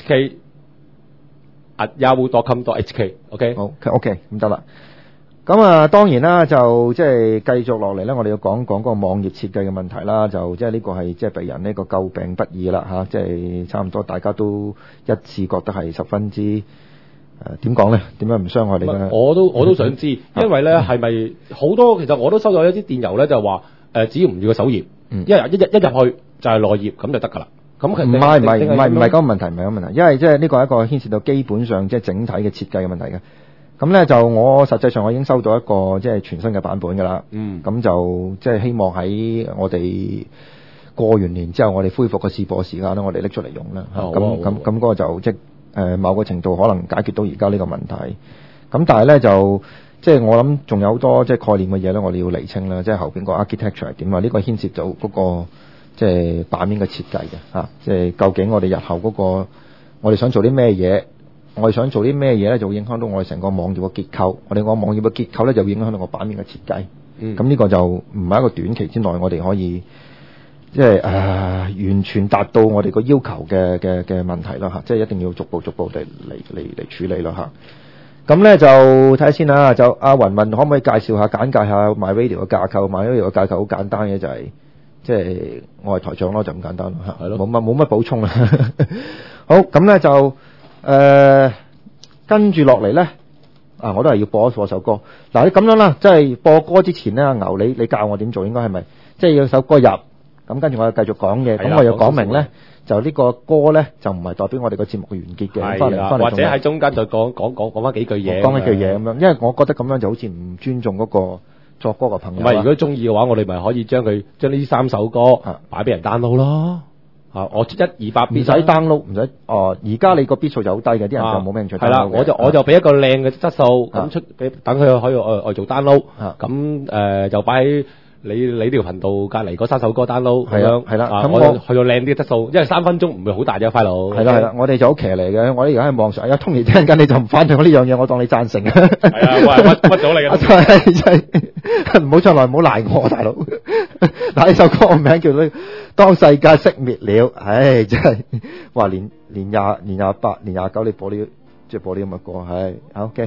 K。at yahoo dot com dot h k，OK， 好 ，OK， 咁得啦。咁啊，當然啦，就即係繼續落嚟咧，我哋要講講嗰個網頁設計嘅問題啦。就即係呢個係即係被人呢個詬病不已啦嚇，即係差唔多大家都一致覺得係十分之誒點講咧？點解唔傷害你咧？ 我都我都想知，因為咧係咪好多其實我都收到一啲電郵咧，就話誒只要唔要個首頁，一日一日一入去就係內頁咁就得㗎啦。咁唔係唔係唔係唔係嗰個問題，唔係嗰個問題，因為即係呢個係一個牽涉到基本上即係整體嘅設計嘅問題嘅。咁咧就我實際上我已經收到一個即係全新嘅版本㗎啦。嗯。咁就即係希望喺我哋過完年之後，我哋恢復個試播時間咧，我哋拎出嚟用啦。咁咁咁嗰個就即係誒某個程度可能解決到而家呢個問題。咁但係咧就即係我諗仲有好多即係概念嘅嘢咧，我哋要釐清啦。即係後邊個 architecture 係點啊？呢個牽涉到嗰個。即係版面嘅設計嘅嚇，即係究竟我哋日後嗰個，我哋想做啲咩嘢？我哋想做啲咩嘢咧，就會影響到我哋成個網頁嘅結構。我哋個網頁嘅結構咧，就會影響到個版面嘅設計。嗯，咁呢個就唔係一個短期之內我哋可以即係誒完全達到我哋個要求嘅嘅嘅問題啦嚇，即係一定要逐步逐步地嚟嚟嚟處理啦嚇。咁咧就睇下先啦，就阿雲問可唔可以介紹下簡介下 MyRadio 嘅架構？MyRadio 嘅架構好簡單嘅，就係、是。即係我係台長咯，就咁簡單咯嚇，冇乜冇乜補充啦。好，咁咧就誒、呃、跟住落嚟咧，啊我都係要播一播首歌。嗱你咁樣啦，即係播歌之前咧，阿牛你你教我點做應該係咪？即係有首歌入，咁跟住我就繼續講嘅。咁我又講明咧，就呢個歌咧就唔係代表我哋個節目嘅完結嘅。翻嚟翻嚟， 或者喺中間再講講講講翻幾句嘢。 講一句嘢咁樣，因為我覺得咁樣就好似唔尊重嗰個作歌嘅朋友。 唔係，如果中意嘅話，我哋咪可以將佢將呢三首歌擺俾人 download 咯。啊，我一二百 bit 唔使 download， 唔使哦。而家你個 bit 數就好低嘅，啲人就冇興趣 download。係啦， 我就我就俾一個靚嘅質素咁出俾，等佢可以愛愛做 download。咁誒就擺喺你你呢條頻道隔離嗰三首歌 download 咁樣。係啦，咁我去到靚啲嘅質素，因為三分鐘唔會好大啫，file。係啦係啦，我哋就好騎嚟嘅。我哋而家喺網上，有通兒聽緊你就唔反對我呢樣嘢，我當你贊成。係啊，我係屈屈咗你嘅。 真係唔好再來，唔好賴我，大佬。嗱呢首歌個名叫做《當世界熄滅了》，唉，真係話年年廿年廿八年廿九，你播呢即係播呢咁嘅歌，係 OK。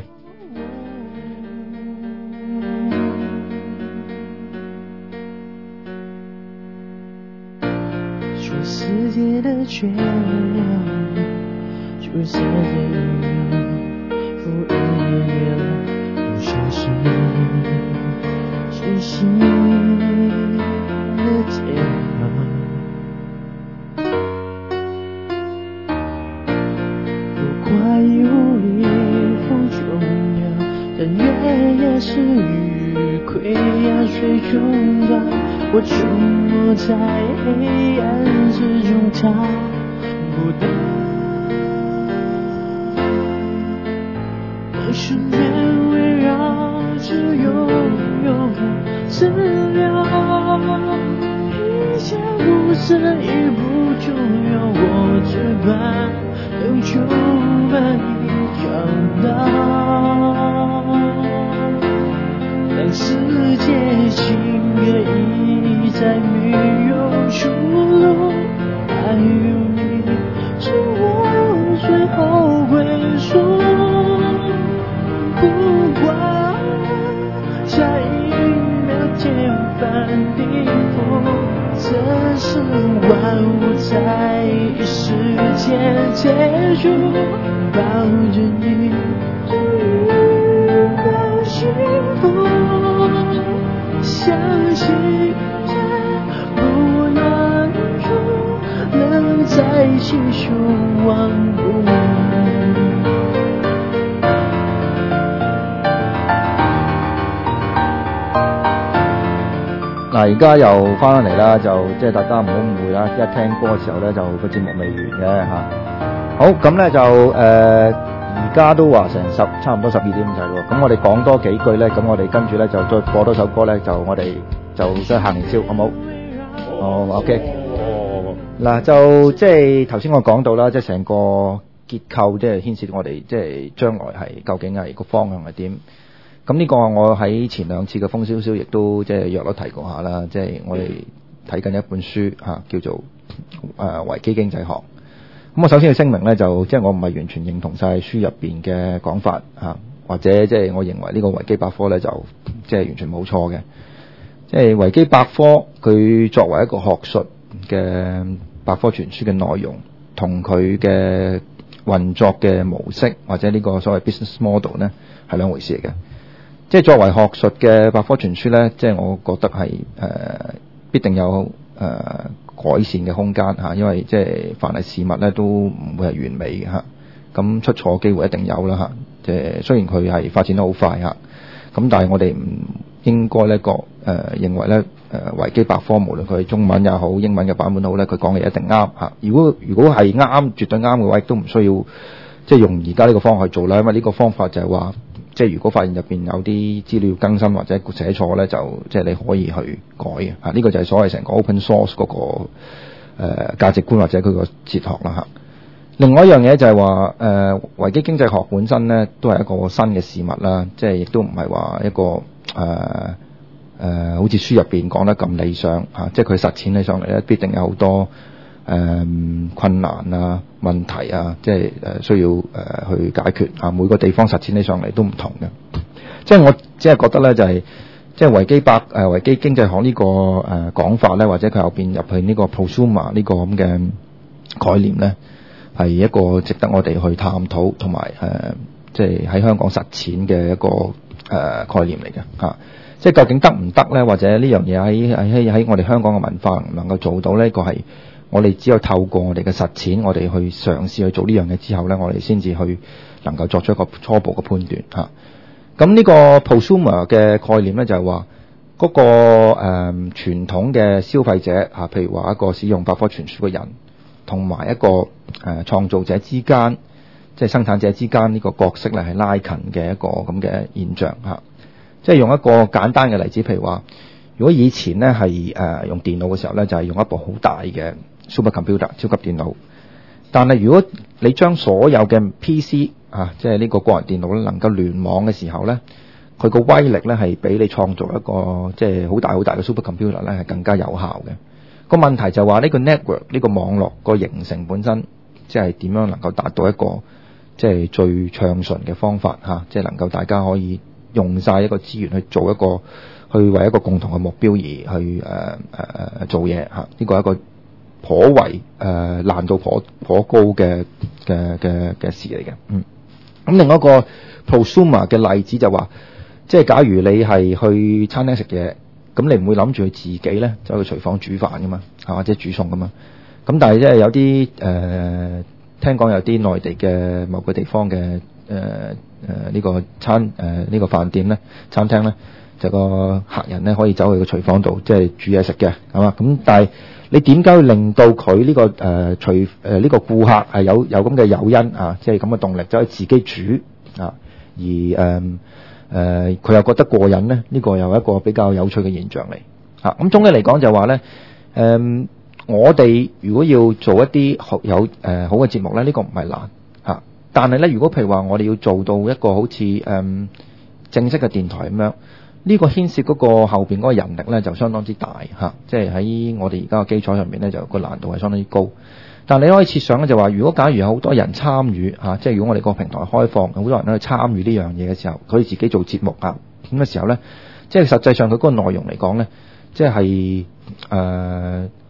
說世界的缺了，就世界有負一了，不消失，是新的天堂。多快有逆風中了，但月也是雨，虧呀水中的我沉沒在黑暗之中，逃不到。當身邊圍繞着擁有的資料，一切物質已不重要，我只盼能充滿你找到。當世界情歌已再沒有出路，還有你结束，抱着你直到幸福，相信在不远处能在一起守望不误。 嗱，而家又翻返嚟啦，就即係大家唔好誤會啦，一聽歌嘅時候咧，就個節目未完嘅嚇。好，咁咧就誒，而家都話成十差唔多十二點就係喎。咁我哋講多幾句咧，咁我哋跟住咧就再播多首歌咧，就我哋就即係行年宵，好冇？哦，OK。嗱，就即係頭先我講到啦，即係成個結構，即係牽涉我哋即係將來係究竟係個方向係點？咁呢個我喺前兩次嘅風蕭蕭亦都即係約咗提過下啦，即係我哋睇緊一本書嚇，叫做誒維基經濟學。咁我首先要聲明咧，就即係我唔係完全認同晒書入邊嘅講法嚇，或者即係我認為呢個維基百科咧就即係完全冇錯嘅。即係維基百科佢作為一個學術嘅百科全書嘅內容，同佢嘅運作嘅模式或者呢個所謂 business model 咧係兩回事嚟嘅。即係作為學術嘅百科全書咧，即係我覺得係誒、呃、必定有誒、呃、改善嘅空間嚇，因為即係凡係事物咧都唔會係完美嘅嚇，咁出錯機會一定有啦嚇。即係雖然佢係發展得好快嚇，咁但係我哋唔應該咧個誒認為咧誒維基百科無論佢中文也好英文嘅版本好咧，佢講嘅一定啱嚇。如果如果係啱絕對啱嘅話，亦都唔需要即係用而家呢個方法去做啦，因為呢個方法就係話。即係如果發現入邊有啲資料更新或者寫錯咧，就即係你可以去改嘅嚇。呢個就係所謂成個 open source 嗰個誒價值觀或者佢個哲學啦嚇。另外一樣嘢就係話誒維基經濟學本身咧都係一個新嘅事物啦，即係亦都唔係話一個誒誒、呃呃、好似書入邊講得咁理想嚇。即係佢實踐起上嚟咧，必定有好多。誒、嗯、困難啊、問題啊，即係誒需要誒、呃、去解決啊。每個地方實踐起上嚟都唔同嘅。即係我只係覺得咧，就係、是、即係維基百誒、呃、維基經濟學呢、這個誒、呃、講法咧，或者佢後邊入去呢個 prosumer 呢個咁嘅概念咧，係一個值得我哋去探討同埋誒，即係喺香港實踐嘅一個誒、呃、概念嚟嘅嚇。即係究竟得唔得咧？或者呢樣嘢喺喺喺我哋香港嘅文化能唔能夠做到呢？呢個係。我哋只有透過我哋嘅實踐，我哋去嘗試去做呢樣嘢之後呢，我哋先至去能夠作出一個初步嘅判斷嚇。咁、啊、呢個 prosumer 嘅概念呢，就係話嗰個誒、呃、傳統嘅消費者嚇、啊，譬如話一個使用百科全書嘅人，同埋一個誒、呃、創造者之間，即係生產者之間呢個角色咧係拉近嘅一個咁嘅現象嚇、啊。即係用一個簡單嘅例子，譬如話，如果以前呢係誒用電腦嘅時候呢，就係、是、用一部好大嘅。Supercomputer 超級電腦，但係如果你將所有嘅 P C 啊，即係呢個個人電腦咧，能夠聯網嘅時候咧，佢個威力咧係比你創造一個即係好大好大嘅 Supercomputer 咧係更加有效嘅。個問題就係話呢個 network 呢個網絡個形成本身，即係點樣能夠達到一個即係最暢順嘅方法嚇、啊，即係能夠大家可以用晒一個資源去做一個去為一個共同嘅目標而去誒誒、呃、做嘢嚇，呢、啊這個係一個。頗為誒、呃、難度頗頗高嘅嘅嘅嘅事嚟嘅，嗯。咁另外一個 prosumer 嘅例子就話，即係假如你係去餐廳食嘢，咁你唔會諗住去自己咧走去廚房煮飯噶嘛，啊或者煮餸噶嘛。咁但係即係有啲誒、呃、聽講有啲內地嘅某個地方嘅誒誒呢個餐誒呢、呃這個飯店咧餐廳咧，就個客人咧可以走去個廚房度即係煮嘢食嘅，係嘛？咁但係你點解要令到佢呢、這個誒廚誒呢個顧客係有有咁嘅誘因啊？即係咁嘅動力走去自己煮啊？而誒誒佢又覺得過癮咧？呢、這個又係一個比較有趣嘅現象嚟嚇。咁、啊、總嘅嚟講就話咧誒，我哋如果要做一啲好有誒、呃、好嘅節目咧，呢、這個唔係難嚇、啊。但係咧，如果譬如話我哋要做到一個好似誒、呃、正式嘅電台咁樣。呢個牽涉嗰個後邊嗰個人力咧就相當之大嚇，即係喺我哋而家嘅基礎上面咧就個難度係相當之高。但你可以設想咧就話，如果假如有好多人參與嚇，即係如果我哋個平台開放，好多人咧去參與呢樣嘢嘅時候，佢自己做節目啊咁嘅時候咧，即係實際上佢嗰個內容嚟講咧，即係誒係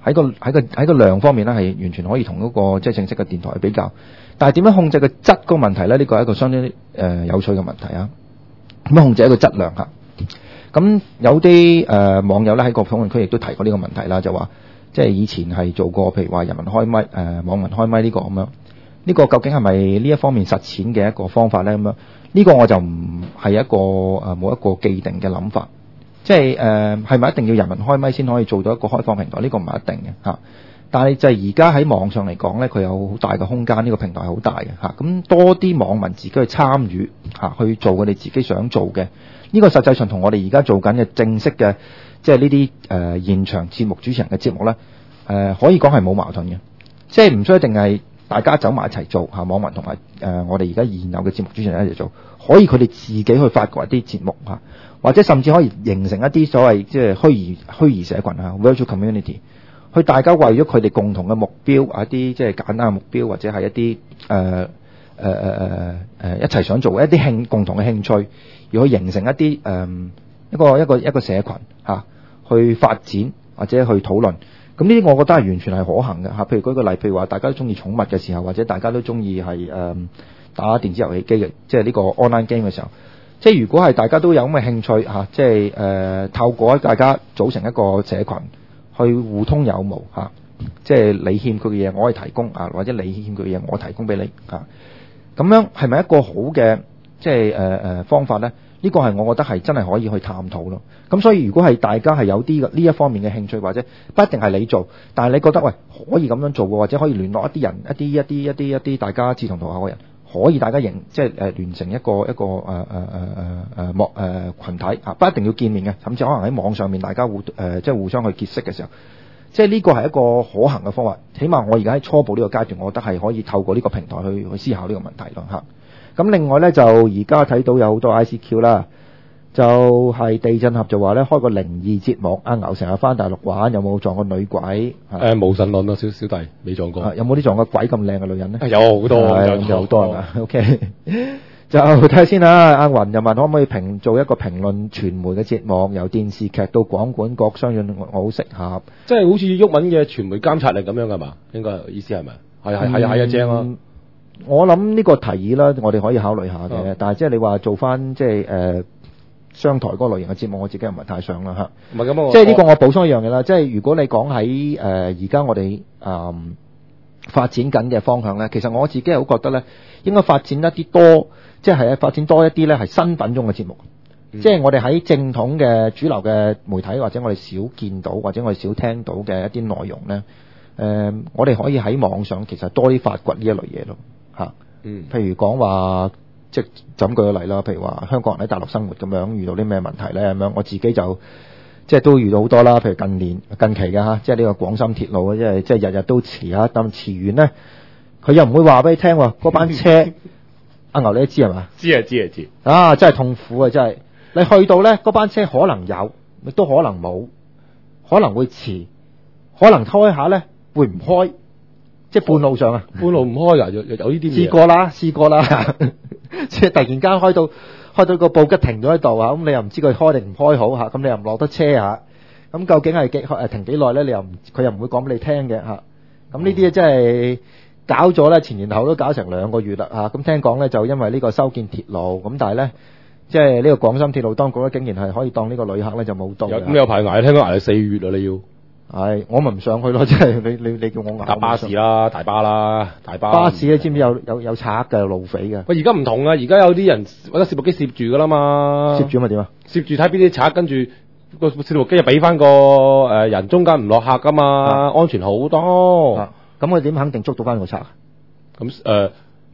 喺個喺個喺個量方面咧係完全可以同嗰個即係正式嘅電台比較。但係點樣控制個質個問題咧？呢個係一個相當誒、呃、有趣嘅問題啊！點樣控制一個質量嚇？咁有啲誒、呃、網友咧喺個討論區亦都提過呢個問題啦，就話即係以前係做過譬如話人民開咪誒、呃、網民開咪呢個咁樣，呢、這個究竟係咪呢一方面實踐嘅一個方法咧？咁樣呢個我就唔係一個誒冇、呃、一個既定嘅諗法，即係誒係咪一定要人民開咪先可以做到一個開放平台？呢、這個唔係一定嘅嚇。但係就係而家喺網上嚟講咧，佢有好大嘅空間，呢、這個平台係好大嘅嚇。咁多啲網民自己去參與嚇，去做佢哋自己想做嘅。呢、這個實際上同我哋而家做緊嘅正式嘅，即係呢啲誒現場節目主持人嘅節目咧，誒、呃、可以講係冇矛盾嘅，即係唔需要一定係大家走埋一齊做嚇，網民同埋誒我哋而家現有嘅節目主持人一齊做，可以佢哋自己去發掘一啲節目嚇，或者甚至可以形成一啲所謂即係虛擬虛擬社群嚇 （virtual community）。佢大家為咗佢哋共同嘅目標，一啲即係簡單嘅目標，或者係一啲誒誒誒誒誒一齊想做嘅一啲興共同嘅興趣，而去形成一啲誒、呃、一個一個一個社群嚇、啊，去發展或者去討論。咁呢啲我覺得係完全係可行嘅嚇。譬如舉個例，譬如話大家都中意寵物嘅時候，或者大家都中意係誒打電子遊戲機嘅，即係呢個 online game 嘅時候，即係如果係大家都有咁嘅興趣嚇、啊，即係誒、呃、透過大家組成一個社群。去互通有無嚇、啊，即係你欠佢嘅嘢，我可以提供啊，或者你欠佢嘅嘢，我提供俾你啊。咁樣係咪一個好嘅即係誒誒方法咧？呢、這個係我覺得係真係可以去探討咯。咁所以如果係大家係有啲呢一方面嘅興趣，或者不一定係你做，但係你覺得喂可以咁樣做嘅，或者可以聯絡一啲人，一啲一啲一啲一啲大家志同道合嘅人，可以大家形即係誒聯成一個一個誒誒誒誒誒莫誒羣體啊，不一定要見面嘅，甚至可能喺網上面大家互誒、呃、即係互相去結識嘅時候，即係呢個係一個可行嘅方法。起碼我而家喺初步呢個階段，我覺得係可以透過呢個平台去去思考呢個問題咯嚇。咁、啊、另外咧就而家睇到有好多 I C Q 啦，就係、是、地震俠就話咧開個靈異節目，阿牛成日翻大陸玩，有冇撞過女鬼？誒、 呃、無神論咯，小小弟未撞過。 啊、有冇啲撞過鬼咁靚嘅女人咧？ 有好多， 有好多係嘛？OK，就睇下先啦。阿雲又問可唔可以評做一個評論傳媒嘅節目，由電視劇到廣管各相信我好適合。 即係好似毓民嘅傳媒監察力咁樣㗎嘛？應該意思係咪？係係係係啊正啊！ 我諗呢個提議啦，我哋可以考慮下嘅。 嗯、 但係即係你話做翻即係誒。呃商台嗰個類型嘅節目，我自己又唔係太想啦嚇。 唔係咁， 即係呢個我補充一樣嘢啦。即係如果你講喺誒而家我哋誒、呃、發展緊嘅方向咧，其實我自己係好覺得咧，應該發展一啲多，即係發展多一啲咧係新品種嘅節目。嗯、即係我哋喺正統嘅主流嘅媒體，或者我哋少見到，或者我哋少聽到嘅一啲內容咧，誒、呃，我哋可以喺網上其實多啲發掘呢一類嘢咯嚇。嗯，譬如講話。即係咁舉個例啦，譬如話香港人喺大陸生活咁樣遇到啲咩問題咧咁樣，我自己就即係都遇到好多啦。譬如近年近期嘅嚇，即係呢個廣深鐵路啊，即係即係日日都遲嚇，咁遲完咧，佢又唔會話俾你聽喎，嗰班車阿牛你都知係嘛？ 知啊知啊知啊！真係痛苦啊！真係你去到咧，嗰班車可能有，亦都可能冇，可能會遲，可能開下咧會唔開，即係半路上啊， 半路唔開啊，有有呢啲嘢。 試過啦，試過啦。即係突然間開到開到個布吉停咗喺度啊！咁你又唔知佢開定唔開好嚇，咁你又唔落得車嚇，咁究竟係幾誒停幾耐咧？你又唔佢又唔會講俾你聽嘅嚇。咁呢啲真係搞咗咧，前年後都搞成兩個月啦嚇。咁聽講咧就因為呢個修建鐵路，咁但係咧即係呢個廣深鐵路當局咧竟然係可以當呢個旅客咧就冇到。 咁有排捱，聽講捱到四月啊！你要。 係，我咪唔上去咯，即係你你你叫我搭巴士啦，大巴啦，大巴。 巴士你知唔知有有有賊嘅，有路匪嘅？ 喂，而家唔同啊！而家有啲人揾個攝錄機攝住噶啦嘛。 攝住咪點啊？ 攝住睇邊啲賊，跟住個攝錄機就俾翻個誒人中間唔落客噶嘛，啊、安全好多。 咁我點肯定捉到翻個賊啊？ 咁誒誒，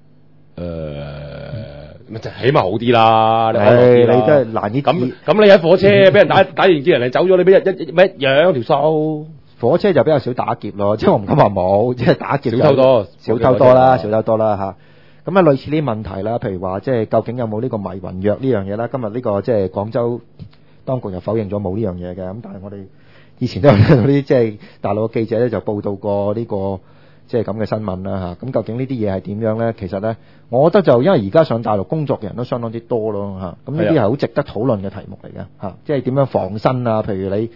咪就起碼好啲啦。你係你真係難以咁咁，你喺火車俾人打打完劫，人哋走咗，你俾一一咪一樣條數。火車就比較少打劫咯，即係我唔敢話冇，即係打劫少偷多， 少偷多啦，少偷多啦嚇。咁啊，類似呢啲問題啦，譬如話即係究竟有冇呢個迷魂藥呢樣嘢啦？今日呢個即係廣州當局又否認咗冇呢樣嘢嘅，咁但係我哋以前都有聽到啲即係大陸嘅記者咧就報道過呢個即係咁嘅新聞啦嚇。咁究竟呢啲嘢係點樣咧？其實咧，我覺得就因為而家上大陸工作嘅人都相當之多咯嚇，咁呢啲係好值得討論嘅題目嚟嘅嚇。即係點樣防身啊？譬如你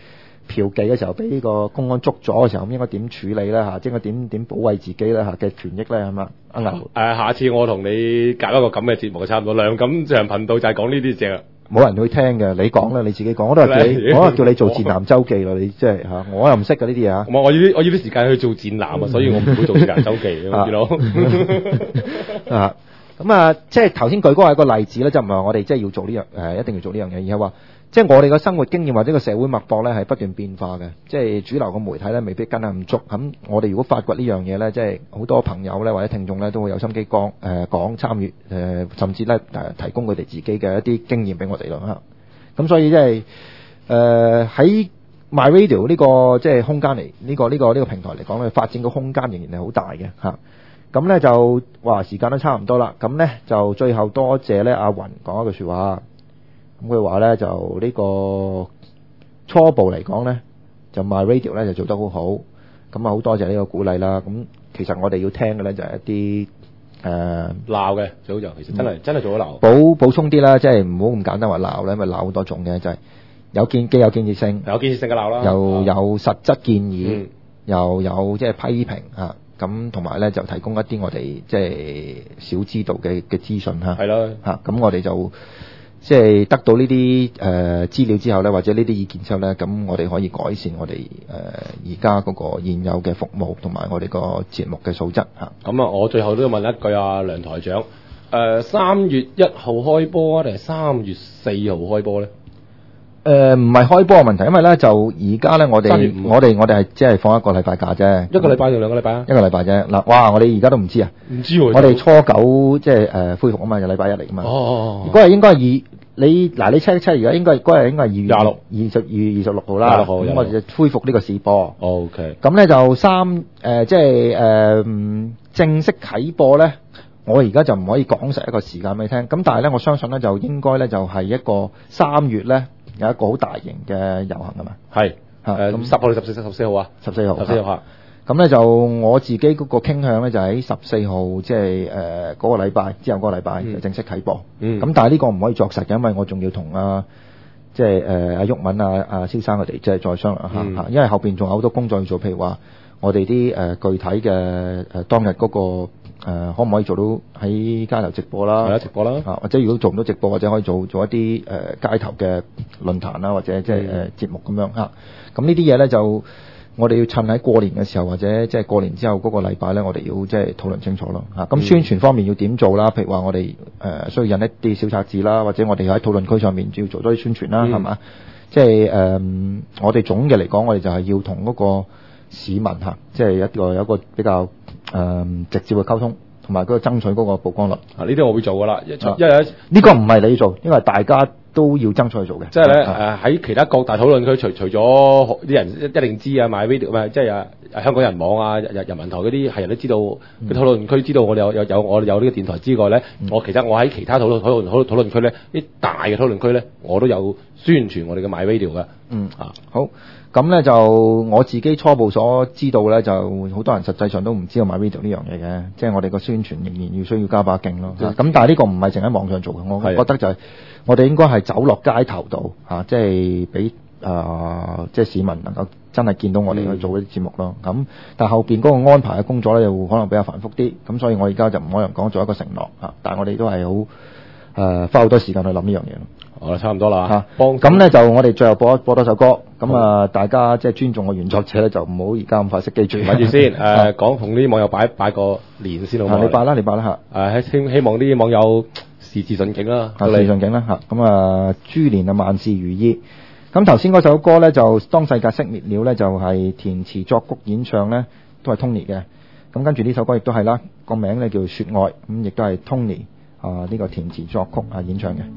嫖妓嘅時候俾呢個公安捉咗嘅時候，應該點處理咧嚇？即係應該點點保衞自己咧嚇嘅權益咧係嘛？阿牛誒，下次我同你搞一個咁嘅節目，差唔多梁錦祥頻道就係講呢啲隻。 冇人會聽嘅，你講啦，你自己講，我都係叫你，我都叫你做賤男周記咯，你即係嚇，我又唔識嘅呢啲嘢嚇。 我我要啲我要啲時間去做賤男啊，所以我唔會做賤男周記嘅，知道啊。咁啊，即係頭先舉嗰個係一個例子咧，就唔係話我哋即係要做呢樣誒，一定要做呢樣嘢，而係話即係我哋嘅生活經驗或者個社會脈搏咧係不斷變化嘅，即係主流嘅媒體咧未必跟得咁足。咁我哋如果發掘呢樣嘢咧，即係好多朋友咧或者聽眾咧都會有心機講誒講參與誒、呃，甚至咧誒提供佢哋自己嘅一啲經驗俾我哋咯嚇。咁所以即係誒喺 My Radio 呢個即係空間嚟，呢個呢個呢個平台嚟講咧，發展嘅空間仍然係好大嘅嚇。咁咧就話時間都差唔多啦，咁咧就最後多謝咧阿雲講一句説話，咁佢話咧就呢個初步嚟講咧，就 My Radio 咧就做得好好，咁啊好多謝呢個鼓勵啦。咁其實我哋要聽嘅咧就係一啲誒鬧嘅，最好就其實真係、嗯、真係做咗鬧。 補補充啲啦，即係唔好咁簡單話鬧咧，因為鬧好多種嘅，就係、是、有建既有建設性， 有建設性嘅鬧啦， 又有實質建議， 嗯、 又有即係批評啊。咁同埋咧就提供一啲我哋即係少知道嘅嘅資訊嚇， 係咯嚇，咁我哋就即係得到呢啲誒資料之後咧，或者呢啲意見之後咧，咁我哋可以改善我哋誒而家嗰個現有嘅服務同埋我哋個節目嘅素質嚇。 咁啊，我最後都要問一句啊，梁台長，誒三月一號開波啊，定係三月四號開波咧？ 誒唔係開波嘅問題，因為咧就而家咧我哋我哋我哋係只係放一個禮拜假啫， 一個禮拜定兩個禮拜啊？ 一個禮拜啫。嗱，哇！我哋而家都唔知啊， 唔知喎。 我哋初九即係誒恢復啊嘛，就禮拜一嚟噶嘛。 哦哦哦。 嗰日應該係二你嗱你 check 一 check 而家應該嗰日應該係二月廿六二十二月二十六號啦。 廿六號。 咁我哋就恢復呢個試播。 O K。 咁咧就三誒即係誒正式啟播咧，我而家就唔可以講實一個時間俾你聽。咁但係咧，我相信咧就應該咧就係一個三月咧。有一個好大型嘅遊行㗎嘛， 係誒咁十號定十四十四號啊？十四號，十四號嚇。 咁咧就我自己嗰個傾向咧就喺十四號，即係誒嗰個禮拜之後嗰個禮拜就正式啟播。 嗯。 咁但係呢個唔可以作實嘅，因為我仲要同啊即係誒阿毓民啊、阿蕭生佢哋即係再商量下嚇，嗯、因為後邊仲有好多工作要做，譬如話我哋啲誒具體嘅誒、呃、當日嗰、那個。誒、呃、可唔可以做到喺街頭直播啦？ 係啊，直播啦。 啊，或者如果做唔到直播，或者可以做做一啲誒、呃、街頭嘅論壇啦，或者即係誒節目咁樣嚇。咁呢啲嘢咧就我哋要趁喺過年嘅時候，或者即係過年之後嗰個禮拜咧，我哋要即係討論清楚咯嚇。咁、啊、宣傳方面要點做啦？譬如話我哋誒、呃、需要印一啲小冊子啦，或者我哋喺討論區上面要做多啲宣傳啦，係嘛、嗯？即係誒、呃、我哋總嘅嚟講，我哋就係要同嗰個市民嚇，即係一個有一個比較。誒、嗯、直接嘅溝通，同埋嗰個爭取嗰個曝光率啊！呢啲我會做噶啦，一出、啊、因為呢個唔係你要做，因為大家都要爭取去做嘅。 即係咧誒喺其他各大討論區，除除咗啲人一定知啊，My Radio 唔係即係啊香港人網啊、人人民台嗰啲係人都知道嘅、嗯、討論區知道我哋有有有我哋有呢個電台之外咧，嗯、我其實我喺其他討論討論討討論區咧，啲大嘅討論區咧，我都有宣傳我哋嘅 My Radio 嘅。 嗯啊好。咁咧就我自己初步所知道咧，就好多人實際上都唔知道 My Radio 呢樣嘢嘅，即係我哋個宣傳仍然要需要加把勁咯。咁、嗯、但係呢個唔係淨喺網上做嘅，我覺得就係我哋應該係走落街頭度嚇，即係俾啊即係市民能夠真係見到我哋去做嗰啲節目咯。咁、嗯、但係後邊嗰個安排嘅工作咧，又可能比較繁複啲。咁所以我而家就唔可能講做一個承諾嚇，但係我哋都係好。誒、呃、花好多時間去諗呢樣嘢咯。 好啦，差唔多啦嚇。咁咧就我哋最後播一播多首歌。咁啊，嗯、大家即係尊重個原作者咧，就唔好而家咁快熄機住。 咪住先。誒、呃，講同啲網友擺擺個年先好唔好？ 你擺啦，你擺啦嚇。誒、 呃，希希望啲網友事事順境啦。 事事順境啦嚇。咁啊，豬年啊，萬事如意。咁頭先嗰首歌咧，就當世界熄滅了咧，就係、是、填詞作曲演唱咧，都係 Tony 嘅。咁跟住呢首歌亦都係啦，個名咧叫《説愛》，咁亦都係 Tony。啊！呢、這個填詞作曲啊，演唱嘅。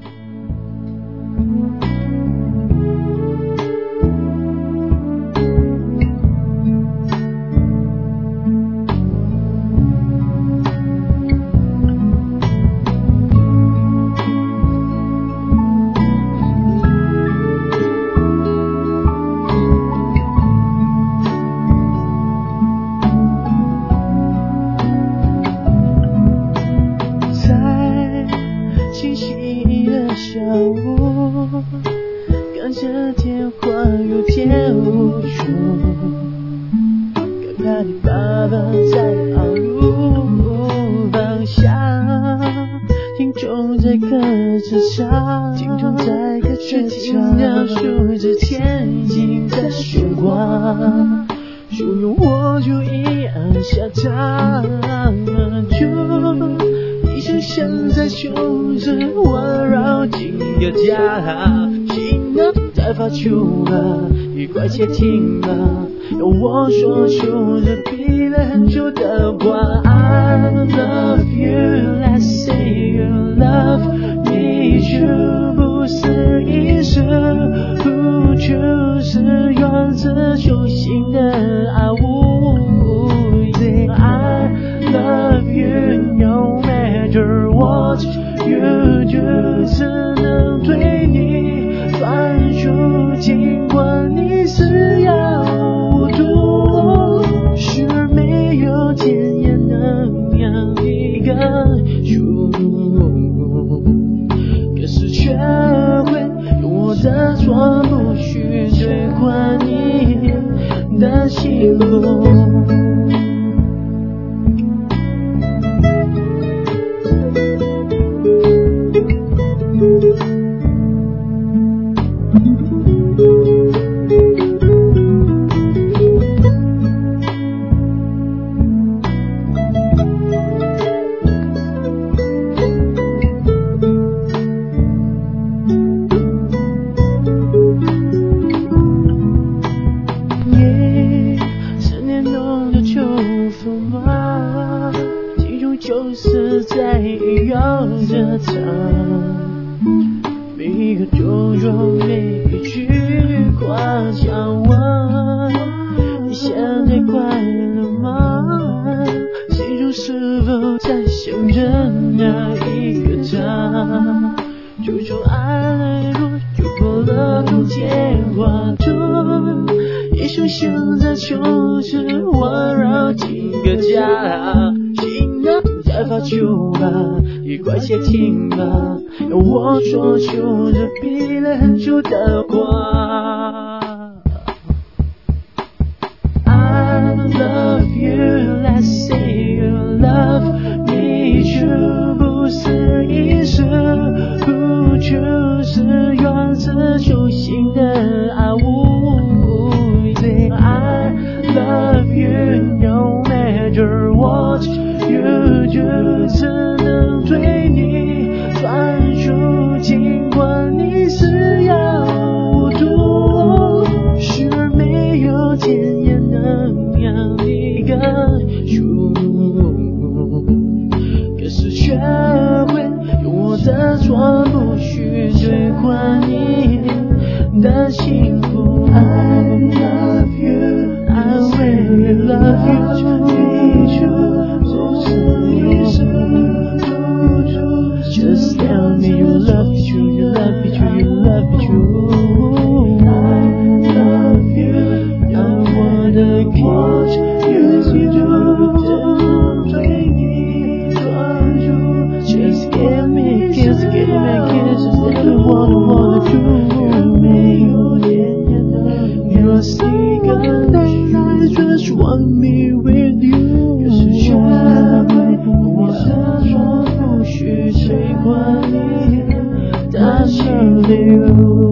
清晰的小屋， 看着天花有点无助，看看你爸爸在熬路方向，听众在歌唱，听众在歌唱，描述着前进的时光，汹涌我就一样下场，就一声声在胸着环绕进个家，心啊在发出啊，你快些听啊，让我说出这逼了很久的话。 I love you, let's say you love me true， 不是一时不出，是源自衷心的爱无罪。I love you, no matter what you do， 只能对你专注，尽管你是要无度，是没有检验能量一个数，可是却会用我的错不去追还你的幸福。就是在摇着它，每一个动作，每一句夸奖我，你现在快乐吗？心中是否在想着那一个他？就说爱了多就过了冬天花朵，一声声在胸前环绕进个家，心啊在发出吧，你快些听吧，让我说出这逼了很久的话。I love you, let's say you love me true， 不是一时不出，是源自衷心的爱无罪。I love you, no matter what you do， 只能对你专注，尽管你是要无度，是没有检验能量一个数，可是却会用我的错不去追还你的幸福。I love you, I really love you, be true， 只是一时不出。Just tell me you love me true, you love me true, you love me true. I love you, I wanna what you do， 对你专注。Just give me a kiss, give me a kiss, just tell me what I wanna do。没有点点的，若是一个人，I just want me with you。可是却会用我的错不去追还你的幸福。